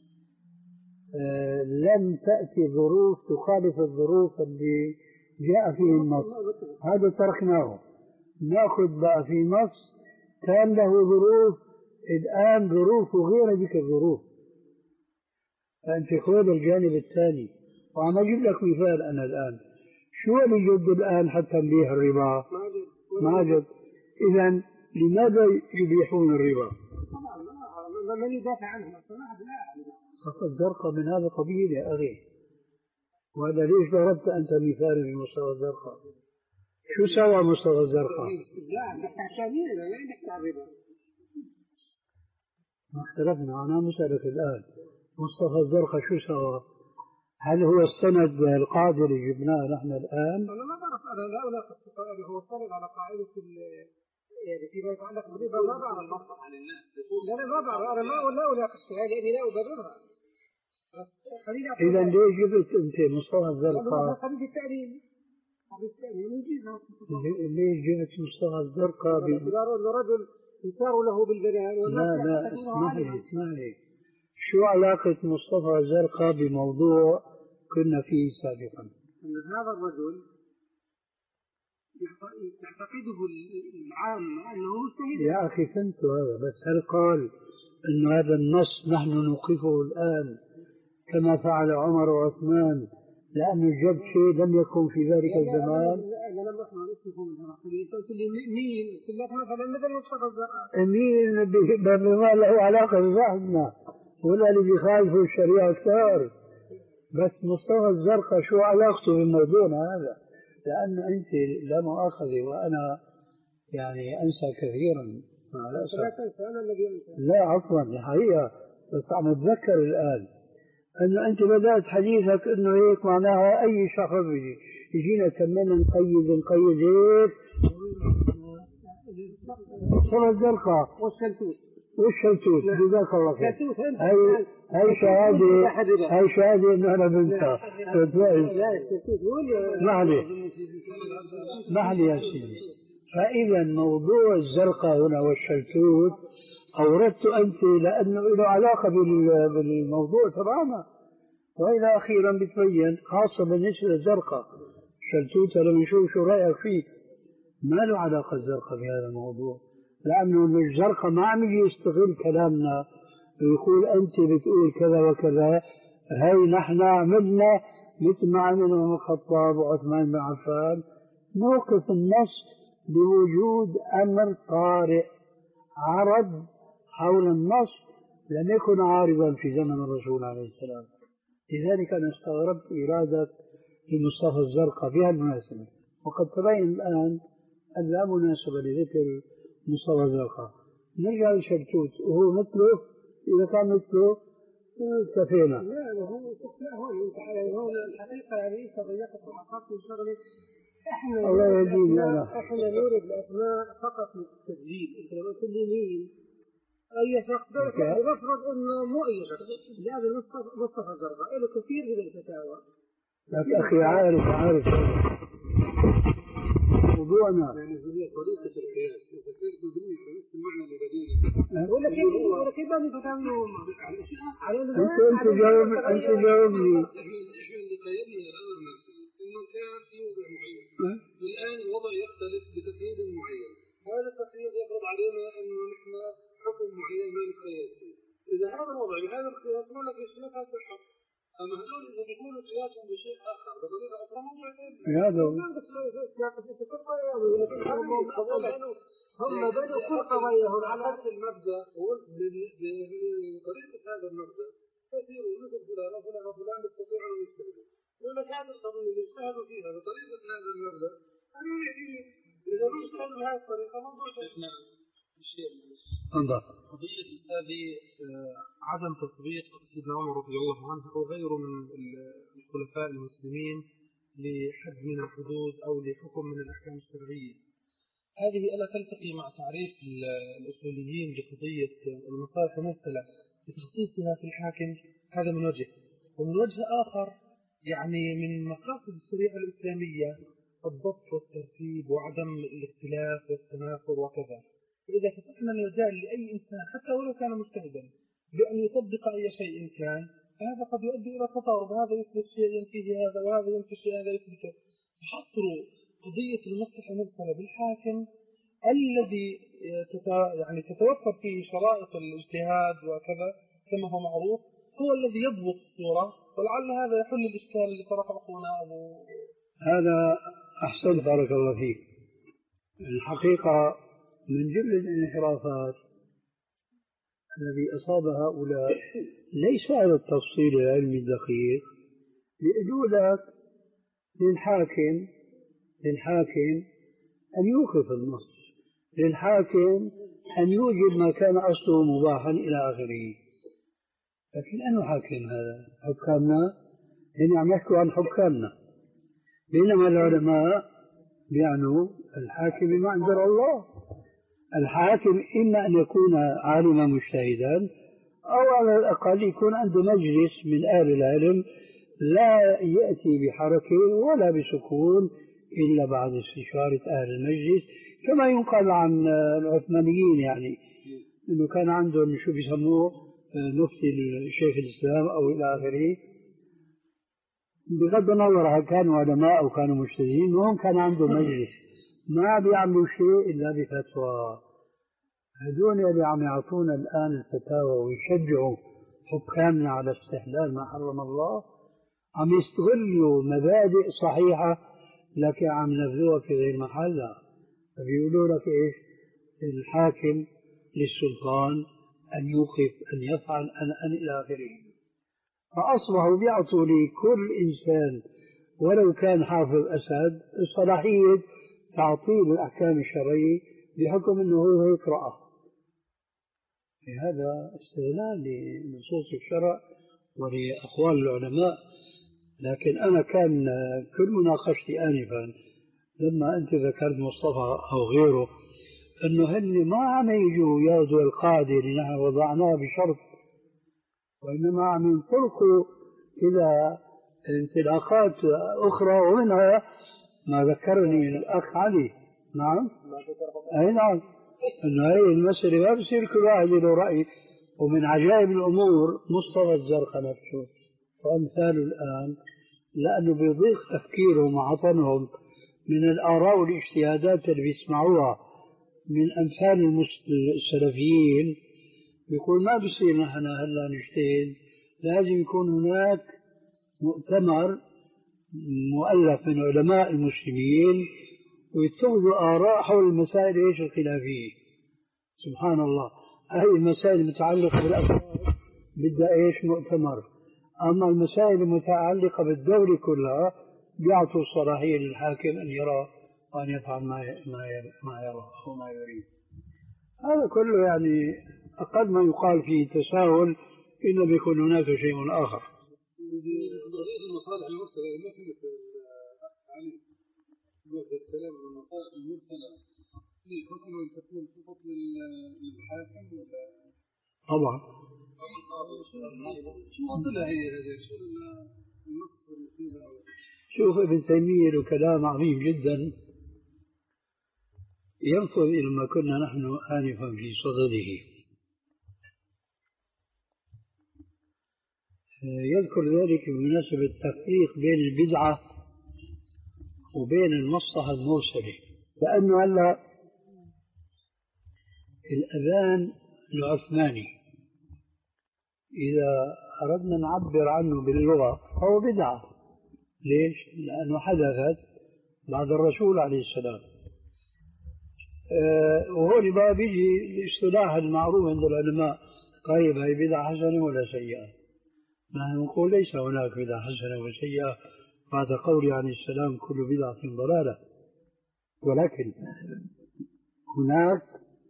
آه لم تأتي ظروف تخالف الظروف اللي جاء فيه النص هذا تركناه. نأخذ بقى في نص كان له ظروف الآن ظروف غير ذيك الظروف. فأنت خذ الجانب الثاني وأنا أجيب لك مثال. أنا الآن شو اللي جد الآن حتى نبيح الربا؟ ما جد. إذن لماذا يبيحون الربا؟ من يدافع عنهم؟ صفة الزرقاء من هذا قبيل يا أخي. وهذا ليش ضربت أنت مثال لمصطفى الزرقاء؟ شو سوى مصطفى الزرقاء؟ ما اختلفنا. أنا مسألك الآن مصطفى الزرقاء شو سوى؟ هل هو السند القاعدة اللي جبناه نحن الآن؟ أنا ما بعرف. أنا لا أناقش السؤال. هو السند على قاعدة يعني فيما يتعلق بالربا ما بعرف المصلحة عن الناس. لا لا ما بعرف. أنا ما لا أناقش فيها لأني لا أبررها. إذا ليش جبت أنت مصطفى الزرقاء؟ قضية التعليم. قضية التعليم نجيبها. ليش جبت مصطفى الزرقاء؟ رجل يسار له بالبنان. لا لا اسمح لي اسمح لي. شو علاقة مصطفى الزرقاء بموضوع كنا فيه سابقا؟ أن هذا الرجل يعتقده العام أنه مجتهد. يا أخي فهمت هذا بس هل قال أن هذا النص نحن نوقفه الآن كما فعل عمر وعثمان لأنه جد شيء لم يكن في ذلك الزمان. أنا لم أسمع اسمكم من هنا قلت لي مين؟ قلت لك مثلا مثل مصطفى الزرقاء. مين بما له علاقة ببعضنا ولا اللي بيخالفوا الشريعة كثار. بس مصطفى الزرقاء شو علاقته بالموضوع هذا؟ لأنه أنت لا مؤاخذة وأنا يعني أنسى كثيرا مع الأسف. لا تنسى أنا الذي أنسى. لا عفوا الحقيقة بس عم أتذكر الآن أنه أنت بدأت حديثك أنه هيك معناها أي شخص يجي يجينا كمان نقيد نقيد هيك مصطفى الزرقاء والشلتوت والشلتوت جزاك الله خير. هاي هاي شهادة هاي شهادة إنه أنا بنتها. ما عليه ما عليه يا سيدي. فإذا موضوع الزرقاء هنا والشلتوت أوردت أنت لأنه له علاقة بالموضوع تماما. وإلى أخيرا بتبين خاصة بالنسبة للزرقاء شلتوت لما نشوف شو رأيك فيه ما له علاقة الزرقاء بهذا الموضوع. لأنه الزرقاء ما عم يجي يستغل كلامنا ويقول أنت بتقول كذا وكذا. هاي نحن عملنا مثل ما عمل عمر الخطاب وعثمان بن عفان موقف النص بوجود أمر طارئ عرض حول النص لم يكن عارضا في زمن الرسول عليه السلام. لذلك أنا استغربت إرادة لمصطفى الزرقاء بها المناسبة. وقد تبين الآن أن لا مناسبة لذكر مصطفى الزرقاء. نرجع لشلتوت وهو مثله إذا كان مثله كفينا. لا هو هون انت على هون الحقيقه يعني انت ضيقت وحققت من شغله. احنا الله يهدينا انا احنا نورد الاسماء فقط للتسجيل. انت لما تقول لي مين اي شخص نفرض انه مو اي شخص لهذا مصطفى الزرقاء له كثير من الفتاوى. لكن اخي عارف عارف موضوعنا يعني هي طريقه القياس اذا كانت مبنيه بنفس المعنى اللي بدينا ولا كيف ولا كيف بني فتاويهم على انت انت جاوب انت جاوبني. احنا اللي قيدنا الامر نفسه انه كان في وضع معين والان الوضع يختلف بتقييد معين. هذا التقييد يفرض علينا انه نحن حكم معين ما نتقيد فيه. اذا هذا الوضع بهذا القياس ما لك خلاف هذا الحكم. اما هذول اذا بيكونوا قياسهم بشيء اخر بطريقه اخرى موضوع ثاني. هذا هم بدوا كل قضاياهم على نفس المبدا وبطريقه هذا المبدا كثير مثل فلان وفلان وفلان يستطيعون ان يجتهدوا. ولا كانت القضيه اللي اجتهدوا فيها بطريقه هذا المبدا انا اذا ما اجتهدوا بهذه الطريقه موضوع ثاني. قضيه هذه عدم تطبيق سيدنا عمر رضي الله عنه او غيره من الخلفاء المسلمين لحد من الحدود او لحكم من الاحكام الشرعيه. هذه ألا تلتقي مع تعريف الأصوليين لقضية المصالح الممثلة بتخصيصها في الحاكم. هذا من وجه. ومن وجه آخر يعني من مقاصد الشريعة الإسلامية الضبط والترتيب وعدم الاختلاف والتناقض وكذا. فإذا فتحنا المجال لأي إنسان حتى ولو كان مجتهدا بأن يطبق أي شيء كان فهذا قد يؤدي إلى تضارب. هذا يثبت شيء ينفيه هذا وهذا ينفي شيء هذا يثبته. فحصروا قضية المصلحة المرسلة بالحاكم الذي يعني تتوفر فيه شرائط الاجتهاد وكذا كما هو معروف هو الذي يضبط الصورة. ولعل هذا يحل الإشكال اللي طرح أخونا أبو. هذا أحسن بارك الله فيك. الحقيقة من جملة الانحرافات الذي أصاب هؤلاء ليس هذا التفصيل العلمي الدقيق. يقولوا لك للحاكم للحاكم أن يوقف النص، للحاكم أن يوجد ما كان أصله مباحا إلى آخره. لكن أنه حاكم هذا؟ حكامنا هنا عم يحكوا عن حكامنا، بينما العلماء بيعنوا الحاكم بما أنزل الله. الحاكم إما أن يكون عالما مجتهدا أو على الأقل يكون عنده مجلس من أهل العلم لا يأتي بحركة ولا بسكون إلا بعد استشارة أهل المجلس، كما ينقل عن العثمانيين يعني أنه كان عندهم شو بيسموه مفتي الشيخ الإسلام أو إلى آخره. بغض النظر هل كانوا علماء أو كانوا مجتهدين وهم كان عندهم مجلس ما بيعملوا شيء إلا بفتوى. هذول اللي عم يعطونا الآن الفتاوى ويشجعوا حكامنا على استحلال ما حرم الله عم يستغلوا مبادئ صحيحة لكن عم نبذوها في غير محلها. فبيقولوا لك إيش؟ الحاكم للسلطان أن يوقف، أن يفعل، أن أن إلى آخره. فأصبحوا بيعطوا لكل إنسان ولو كان حافظ أسد الصلاحية تعطيل الأحكام الشرعية بحكم أنه هو يقرأها. هذا استغلال لنصوص الشرع ولأقوال العلماء. لكن أنا كان كل مناقشتي آنفا لما أنت ذكرت مصطفى أو غيره أنه هن ما عم يجوا ياخذوا القاعدة اللي نحن وضعناها بشرط، وإنما عم ينطلقوا إلى انطلاقات أخرى، ومنها ما ذكرني الأخ علي. نعم، أي نعم، أنه هي المسألة ما بصير كل واحد له رأي. ومن عجائب الأمور مصطفى الزرقاء نفسه وأمثاله الآن، لأنه بيضيق تفكيرهم وعطنهم من الآراء والاجتهادات اللي بيسمعوها من أمثال السلفيين، بيقول ما بصير نحن هلا نجتهد، لازم يكون هناك مؤتمر مؤلف من علماء المسلمين ويتخذوا آراء حول المسائل إيش الخلافية. سبحان الله، هذه المسائل المتعلقة بالأفراد بدها إيش مؤتمر، أما المسائل المتعلقة بالدولة كلها بيعطوا الصلاحية للحاكم أن يرى وأن يفعل ما ما يرى أو ما يريد. هذا كله يعني أقل ما يقال فيه تساهل إن لم يكن هناك شيء آخر. المصالح المرسلة ما في علي الكلام المصالح المرسلة في حكم أن تكون فقط للحاكم ولا؟ طبعا. شو أصلها هي هذه؟ شو النص اللي فيها؟ شوف ابن تيمية له كلام عظيم جدا ينفذ إلى ما كنا نحن آنفا في صدده. يذكر ذلك بمناسبة التفريق بين البدعة وبين المصلحة المرسلة، لأنه هلا الأذان العثماني إذا أردنا نعبر عنه باللغة فهو بدعة. ليش؟ لأنه حدثت بعد الرسول عليه السلام. أه وهون بقى بيجي الاصطلاح المعروف عند العلماء، طيب هي بدعة حسنة ولا سيئة؟ نحن نقول ليس هناك بدعة حسنة وسيئة بعد قول عليه السلام كل بدعة ضلالة، ولكن هناك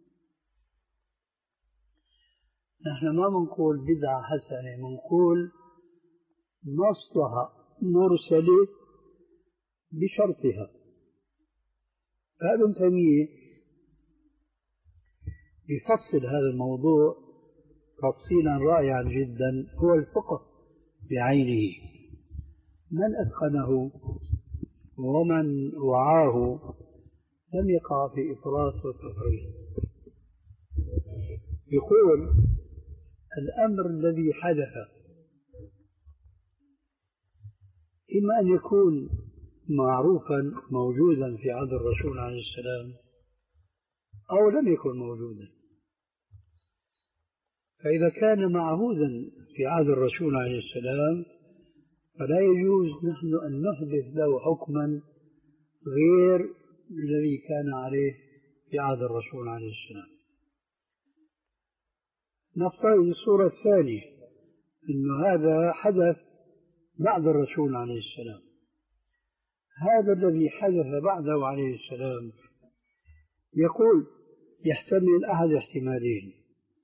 نحن ما بنقول بدعة حسنة، بنقول مصلحة مرسلة بشرطها. ابن تيمية يفصل هذا الموضوع تفصيلا رائعا جدا، هو الفقه بعينه، من أتقنه ومن وعاه لم يقع في إفراط وتفريط. يقول الأمر الذي حدث إما أن يكون معروفا موجودا في عهد الرسول عليه السلام أو لم يكن موجودا. فإذا كان معهودا في عهد الرسول عليه السلام فلا يجوز نحن أن نحدث له حكما غير الذي كان عليه في عهد الرسول عليه السلام. نفترض الصورة الثانية أن هذا حدث بعد الرسول عليه السلام، هذا الذي حدث بعده عليه السلام يقول يحتمل أحد احتمالين.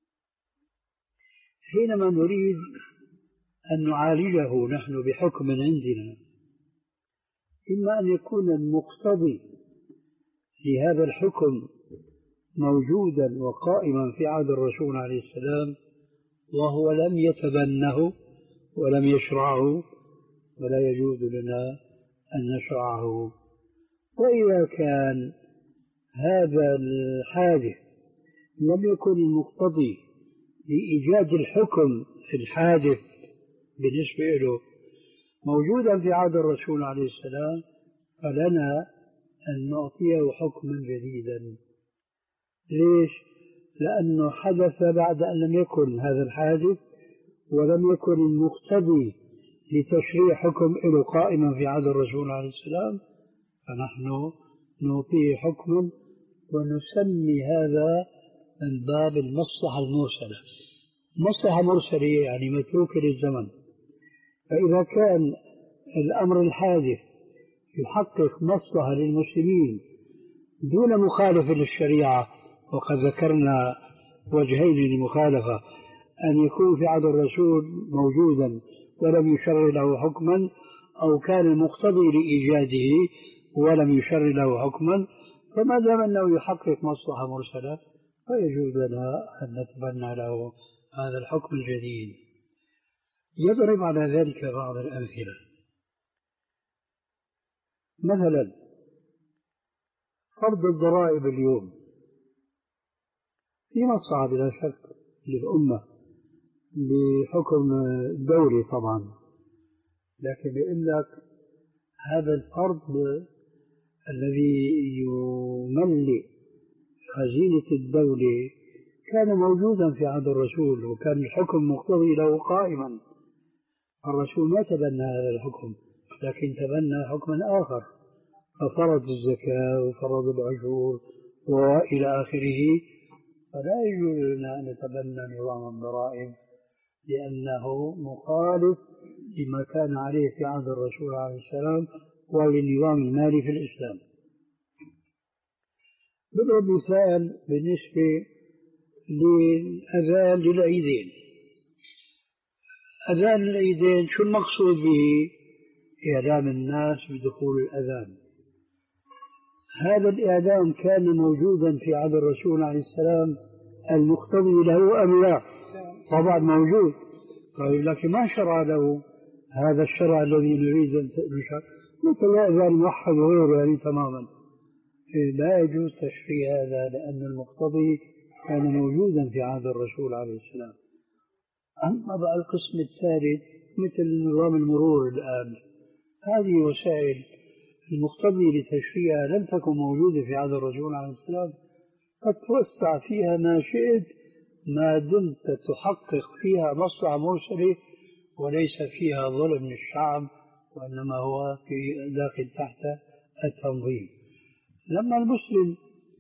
حينما نريد أن نعالجه نحن بحكم عندنا، إما أن يكون المقتضي لهذا الحكم موجودا وقائما في عهد الرسول عليه السلام وهو لم يتبنه ولم يشرعه ولا يجوز لنا أن نشرعه، وإذا كان هذا الحادث لم يكن المقتضي لإيجاد الحكم في الحادث بالنسبة له موجودا في عهد الرسول عليه السلام فلنا أن نعطيه حكما جديدا. ليش؟ لأنه حدث بعد أن لم يكن هذا الحادث ولم يكن المقتضي لتشريع حكم له قائما في عهد الرسول عليه السلام، فنحن نعطيه حكما ونسمي هذا من باب المصلحة المرسلة. مصلحة مرسلة يعني متروكة للزمن. فإذا كان الأمر الحادث يحقق مصلحة للمسلمين دون مخالفة للشريعة، وقد ذكرنا وجهين للمخالفة: أن يكون في عهد الرسول موجودا ولم يشرع له حكما، أو كان المقتضي لإيجاده ولم يشرع له حكما. فما دام أنه يحقق مصلحة مرسلة فيجوز لنا أن نتبنى له هذا الحكم الجديد. يضرب على ذلك بعض الأمثلة. مثلا فرض الضرائب اليوم في مصلحة بلا شك للأمة بحكم دولي طبعا، لكن بيقول لك هذا الفرض الذي يملئ خزينة الدولة كان موجودا في عهد الرسول، وكان الحكم مقتضي له قائما. الرسول ما تبنى هذا الحكم، لكن تبنى حكما آخر، ففرض الزكاة وفرض العشور وإلى آخره. فلا يجوز لنا أن نتبنى نظام الضرائب لأنه مخالف لما كان عليه في عهد الرسول عليه السلام وللنظام المالي في الإسلام. بضرب مثال بالنسبة للأذان للعيدين. أذان العيدين شو المقصود به؟ إعلام الناس بدخول الأذان. هذا الإعلام كان موجودا في عهد الرسول عليه السلام المقتضي له أم لا؟ طبعا موجود، طيب لكن ما شرع له هذا الشرع الذي نريد أن نشرع، مثل الأذان موحد وغيره يعني تماما. لا يجوز تشريع هذا لأن المقتضي كان موجودا في عهد الرسول عليه السلام. أما بقى القسم الثالث مثل نظام المرور الآن، هذه وسائل المقتضي لتشريعها لم تكن موجودة في عهد الرسول عليه السلام، قد توسع فيها ما شئت ما دمت تحقق فيها مصلحة مرسلة وليس فيها ظلم للشعب، وإنما هو في داخل تحت التنظيم. لما المسلم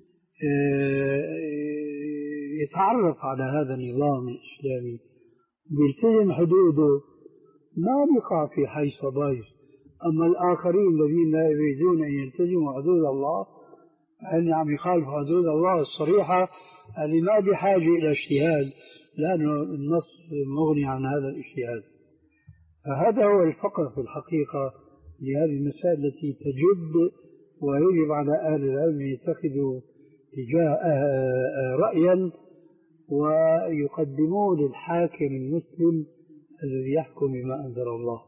يتعرف على هذا النظام الإسلامي بيلتزم حدوده ما بيقع في حي صبايا. أما الآخرين الذين لا يريدون أن يلتزموا حدود الله أن عم يخالفوا حدود الله الصريحة اللي ما بحاجة إلى اجتهاد، لأنه النص مغني عن هذا الاجتهاد. فهذا هو الفقه في الحقيقة لهذه المسائل التي تجد، ويجب على أهل العلم يتخذوا تجاه رأيا ويقدموه للحاكم المسلم الذي يحكم بما أنزل الله.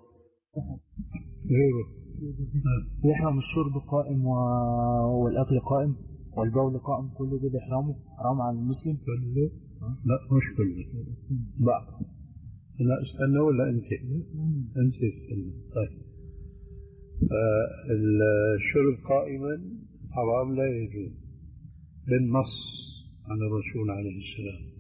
يحرم الشرب قائم و... والأكل قائم والبول قائم، كله ده يحرمه حرام على المسلم كله؟ لا مش كله، بعض. لا استنى ولا أنت أنت استنى. طيب الشرب قائما حرام لا يجوز بالنص عن الرسول عليه السلام.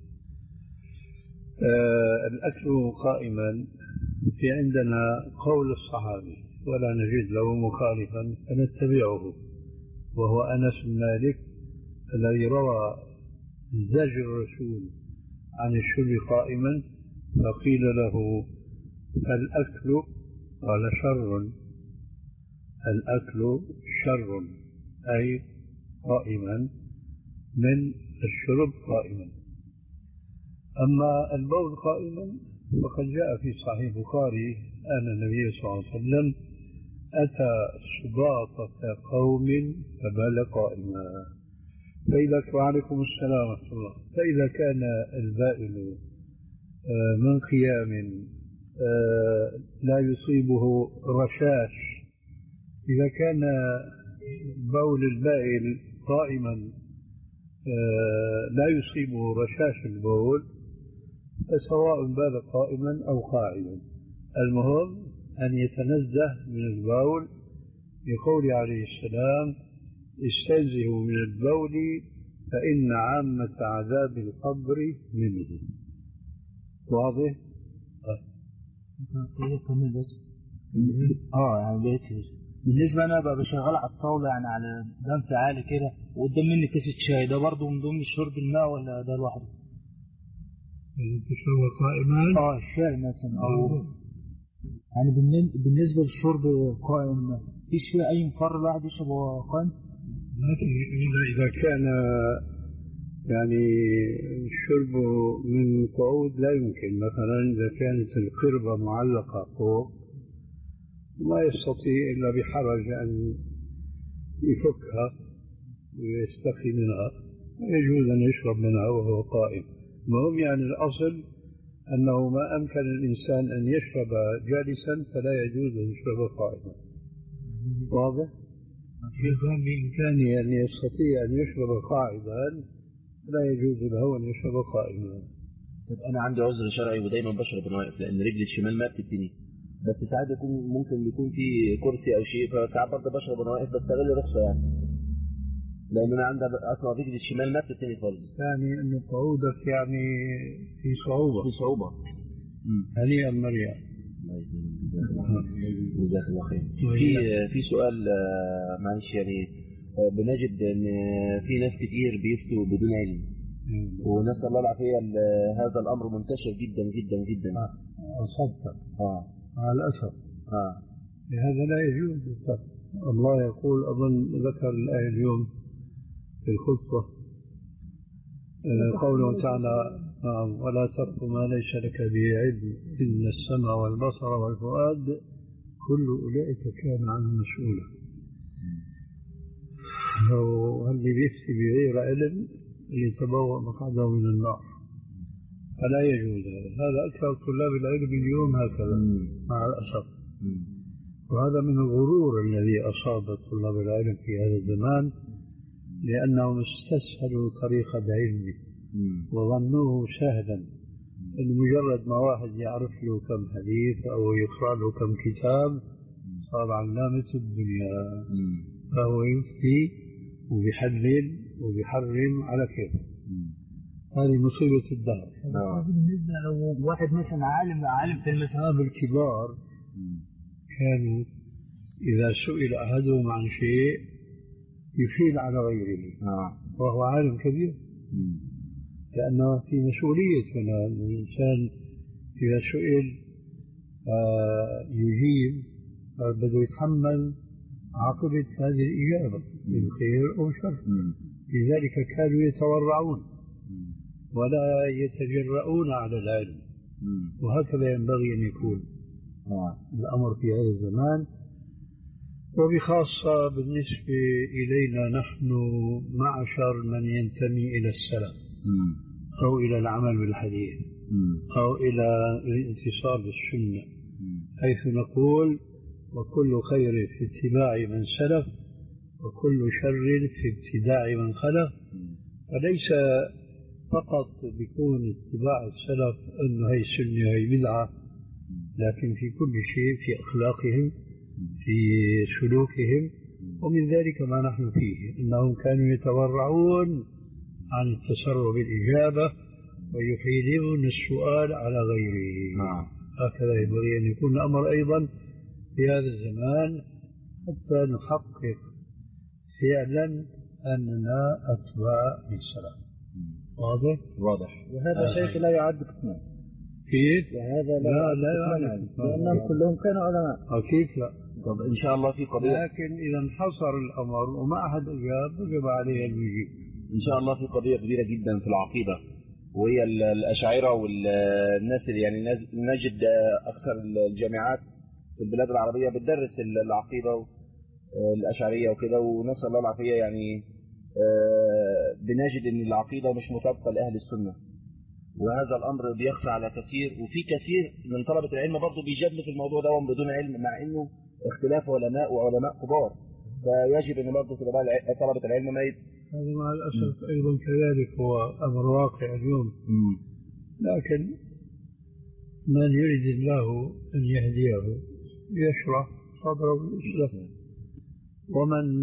الأكل قائما في عندنا قول الصحابي ولا نجد له مخالفا فنتبعه، وهو أنس بن مالك الذي روى زجر الرسول عن الشرب قائما، فقيل له الأكل قال شر، الأكل شر أي قائما من الشرب قائما. أما البول قائما وقد جاء في صحيح البخاري أن النبي صلى الله عليه وسلم أتى سباطة قوم فبال قائما. فإذا وعليكم السلام ورحمة الله. فإذا كان البائل من قيام لا يصيبه رشاش، إذا كان بول البائل قائما لا يصيبه رشاش البول فسواء بال قائما أو قاعدا، المهم أن يتنزه من البول، بقول عليه السلام استنزهوا من البول فإن عامة عذاب القبر منه. واضح؟ كمل بس. اه يعني بقيت بالنسبه انا بقى شغال على الطاوله يعني على دم عالي كده وقدام مني كاسه شاي، ده برضه من ضمن شرب الماء ولا ده لوحده؟ تشرب قائما؟ اه الشاي مثلا او يعني بالنسبه للشرب قائم مفيش فيه اي مقرر الواحد يشربه قائم؟ لكن اذا كان يعني الشرب من قعود لا يمكن، مثلا اذا كانت القربه معلقه فوق ما يستطيع الا بحرج ان يفكها ويستقي منها، يجوز ان يشرب منها وهو قائم. المهم يعني الاصل أنه ما أمكن الإنسان أن يشرب جالسا فلا يجوز أن يشرب قائما. واضح؟ إذا بإمكانه أن يستطيع أن يشرب قاعدا لا يجوز له أن يشرب قائما. طب أنا عندي عذر شرعي ودايما بشرب وأنا واقف لأن رجلي الشمال ما بتتني، بس ساعات يكون ممكن يكون في كرسي أو شيء فساعات برضه بشرب وأنا واقف بستغل رخصة يعني. لأن أنا عندي أصلا رجلي الشمال ما بتتني خالص. يعني أنه قعودك يعني في صعوبة. في صعوبة. هنيئا مريم. جزاك الله خير. في في سؤال معلش يعني بنجد ان في ناس كتير بيفتوا بدون علم ونسأل الله العافية هذا الأمر منتشر جدا جدا جدا. أصبت. اه مع الأسف. اه هذا لا يجوز. الله يقول أظن ذكر الآية اليوم في الخطبة قوله تعالى ولا تقف ما ليس لك به علم إن السمع والبصر والفؤاد كل أولئك كان عنه مسؤولا. واللي بيفتي بغير علم يتبوأ مقعده من النار، فلا يجوز هذا. هذا أكثر طلاب العلم اليوم هكذا مع الأسف. وهذا من الغرور الذي أصاب طلاب العلم في هذا الزمان، لأنهم استسهلوا طريق العلم وظنوه سهلا، أن مجرد ما واحد يعرف له كم حديث أو يقرأ له كم كتاب صار علامة الدنيا، فهو يفتي وبيحلل وبيحرم على كيفه. هذه مصيبة الدهر. بالنسبة لو واحد مثلا عالم عالم في المذهب الكبار كانوا إذا سئل أحدهم عن شيء يشيل على غيره وهو عالم كبير، لأنه في مسؤولية من الإنسان إذا سئل يجيب بده يتحمل عاقبة هذه الإجابة بالخير أو شر. لذلك كانوا يتورعون ولا يتجرؤون على العلم، وهكذا ينبغي أن يكون الأمر في هذا الزمان. وبخاصة بالنسبة إلينا نحن معشر من ينتمي إلى السلف أو إلى العمل بالحديث أو إلى الانتصار بالسنة، حيث نقول وكل خير في اتباع من سلف وكل شر في ابتداع من خلف. فليس فقط بيكون اتباع السلف أنه هي سنة هي بدعة، لكن في كل شيء، في أخلاقهم في سلوكهم. ومن ذلك ما نحن فيه أنهم كانوا يتورعون عن التسرع بالإجابة ويحيلون السؤال على غيره. هكذا ينبغي أن يكون الأمر أيضا في هذا الزمان حتى نحقق فعلا أننا أتباع للسلف. واضح؟ واضح. وهذا شيء لا يعد كتمان. كيف؟ وهذا لا, لا لا يعني لأنهم كلهم كانوا علماء. كيف لا؟ طب إن شاء الله في قضية، لكن إذا انحصر الأمر وما أحد أجاب وجب عليه أن يجيب. إن شاء الله في قضية كبيرة جدا في العقيدة، وهي الأشاعرة والناس اللي يعني نجد أكثر الجامعات في البلاد العربية بتدرس العقيدة الأشعرية وكده، ونسأل الله العافية يعني بنجد أن العقيدة مش مطابقة لأهل السنة، وهذا الأمر بيخفى على كثير، وفي كثير من طلبة العلم برضه بيجادلوا في الموضوع ده بدون علم، مع إنه اختلاف علماء وعلماء كبار، فيجب أن برضه طلبة العلم ما يت... هذا مع الأسف أيضا كذلك هو أمر واقع اليوم. م. لكن من يريد الله أن يهديه يشرح صدره بالإسلام، ومن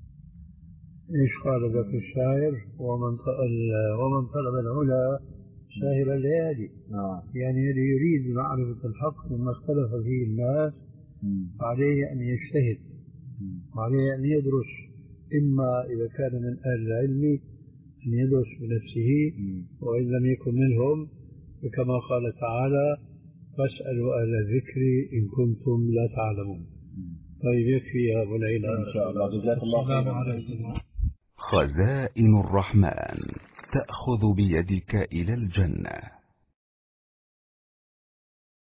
ايش قال ذاك الشاعر ومن ومن طلب العلا ساهر الليالي. آه. يعني الذي يريد معرفة الحق مما اختلف فيه الناس عليه أن يجتهد، وعليه أن يدرس، إما إذا كان من أهل العلم أن يدرس بنفسه، وإن لم يكن منهم فكما قال تعالى فاسألوا أهل الذكر إن كنتم لا تعلمون. طيب يكفي يا أبو العلا إن شاء الله. جزاك الله خيرا. خزائن الرحمن تأخذ بيدك إلى الجنة.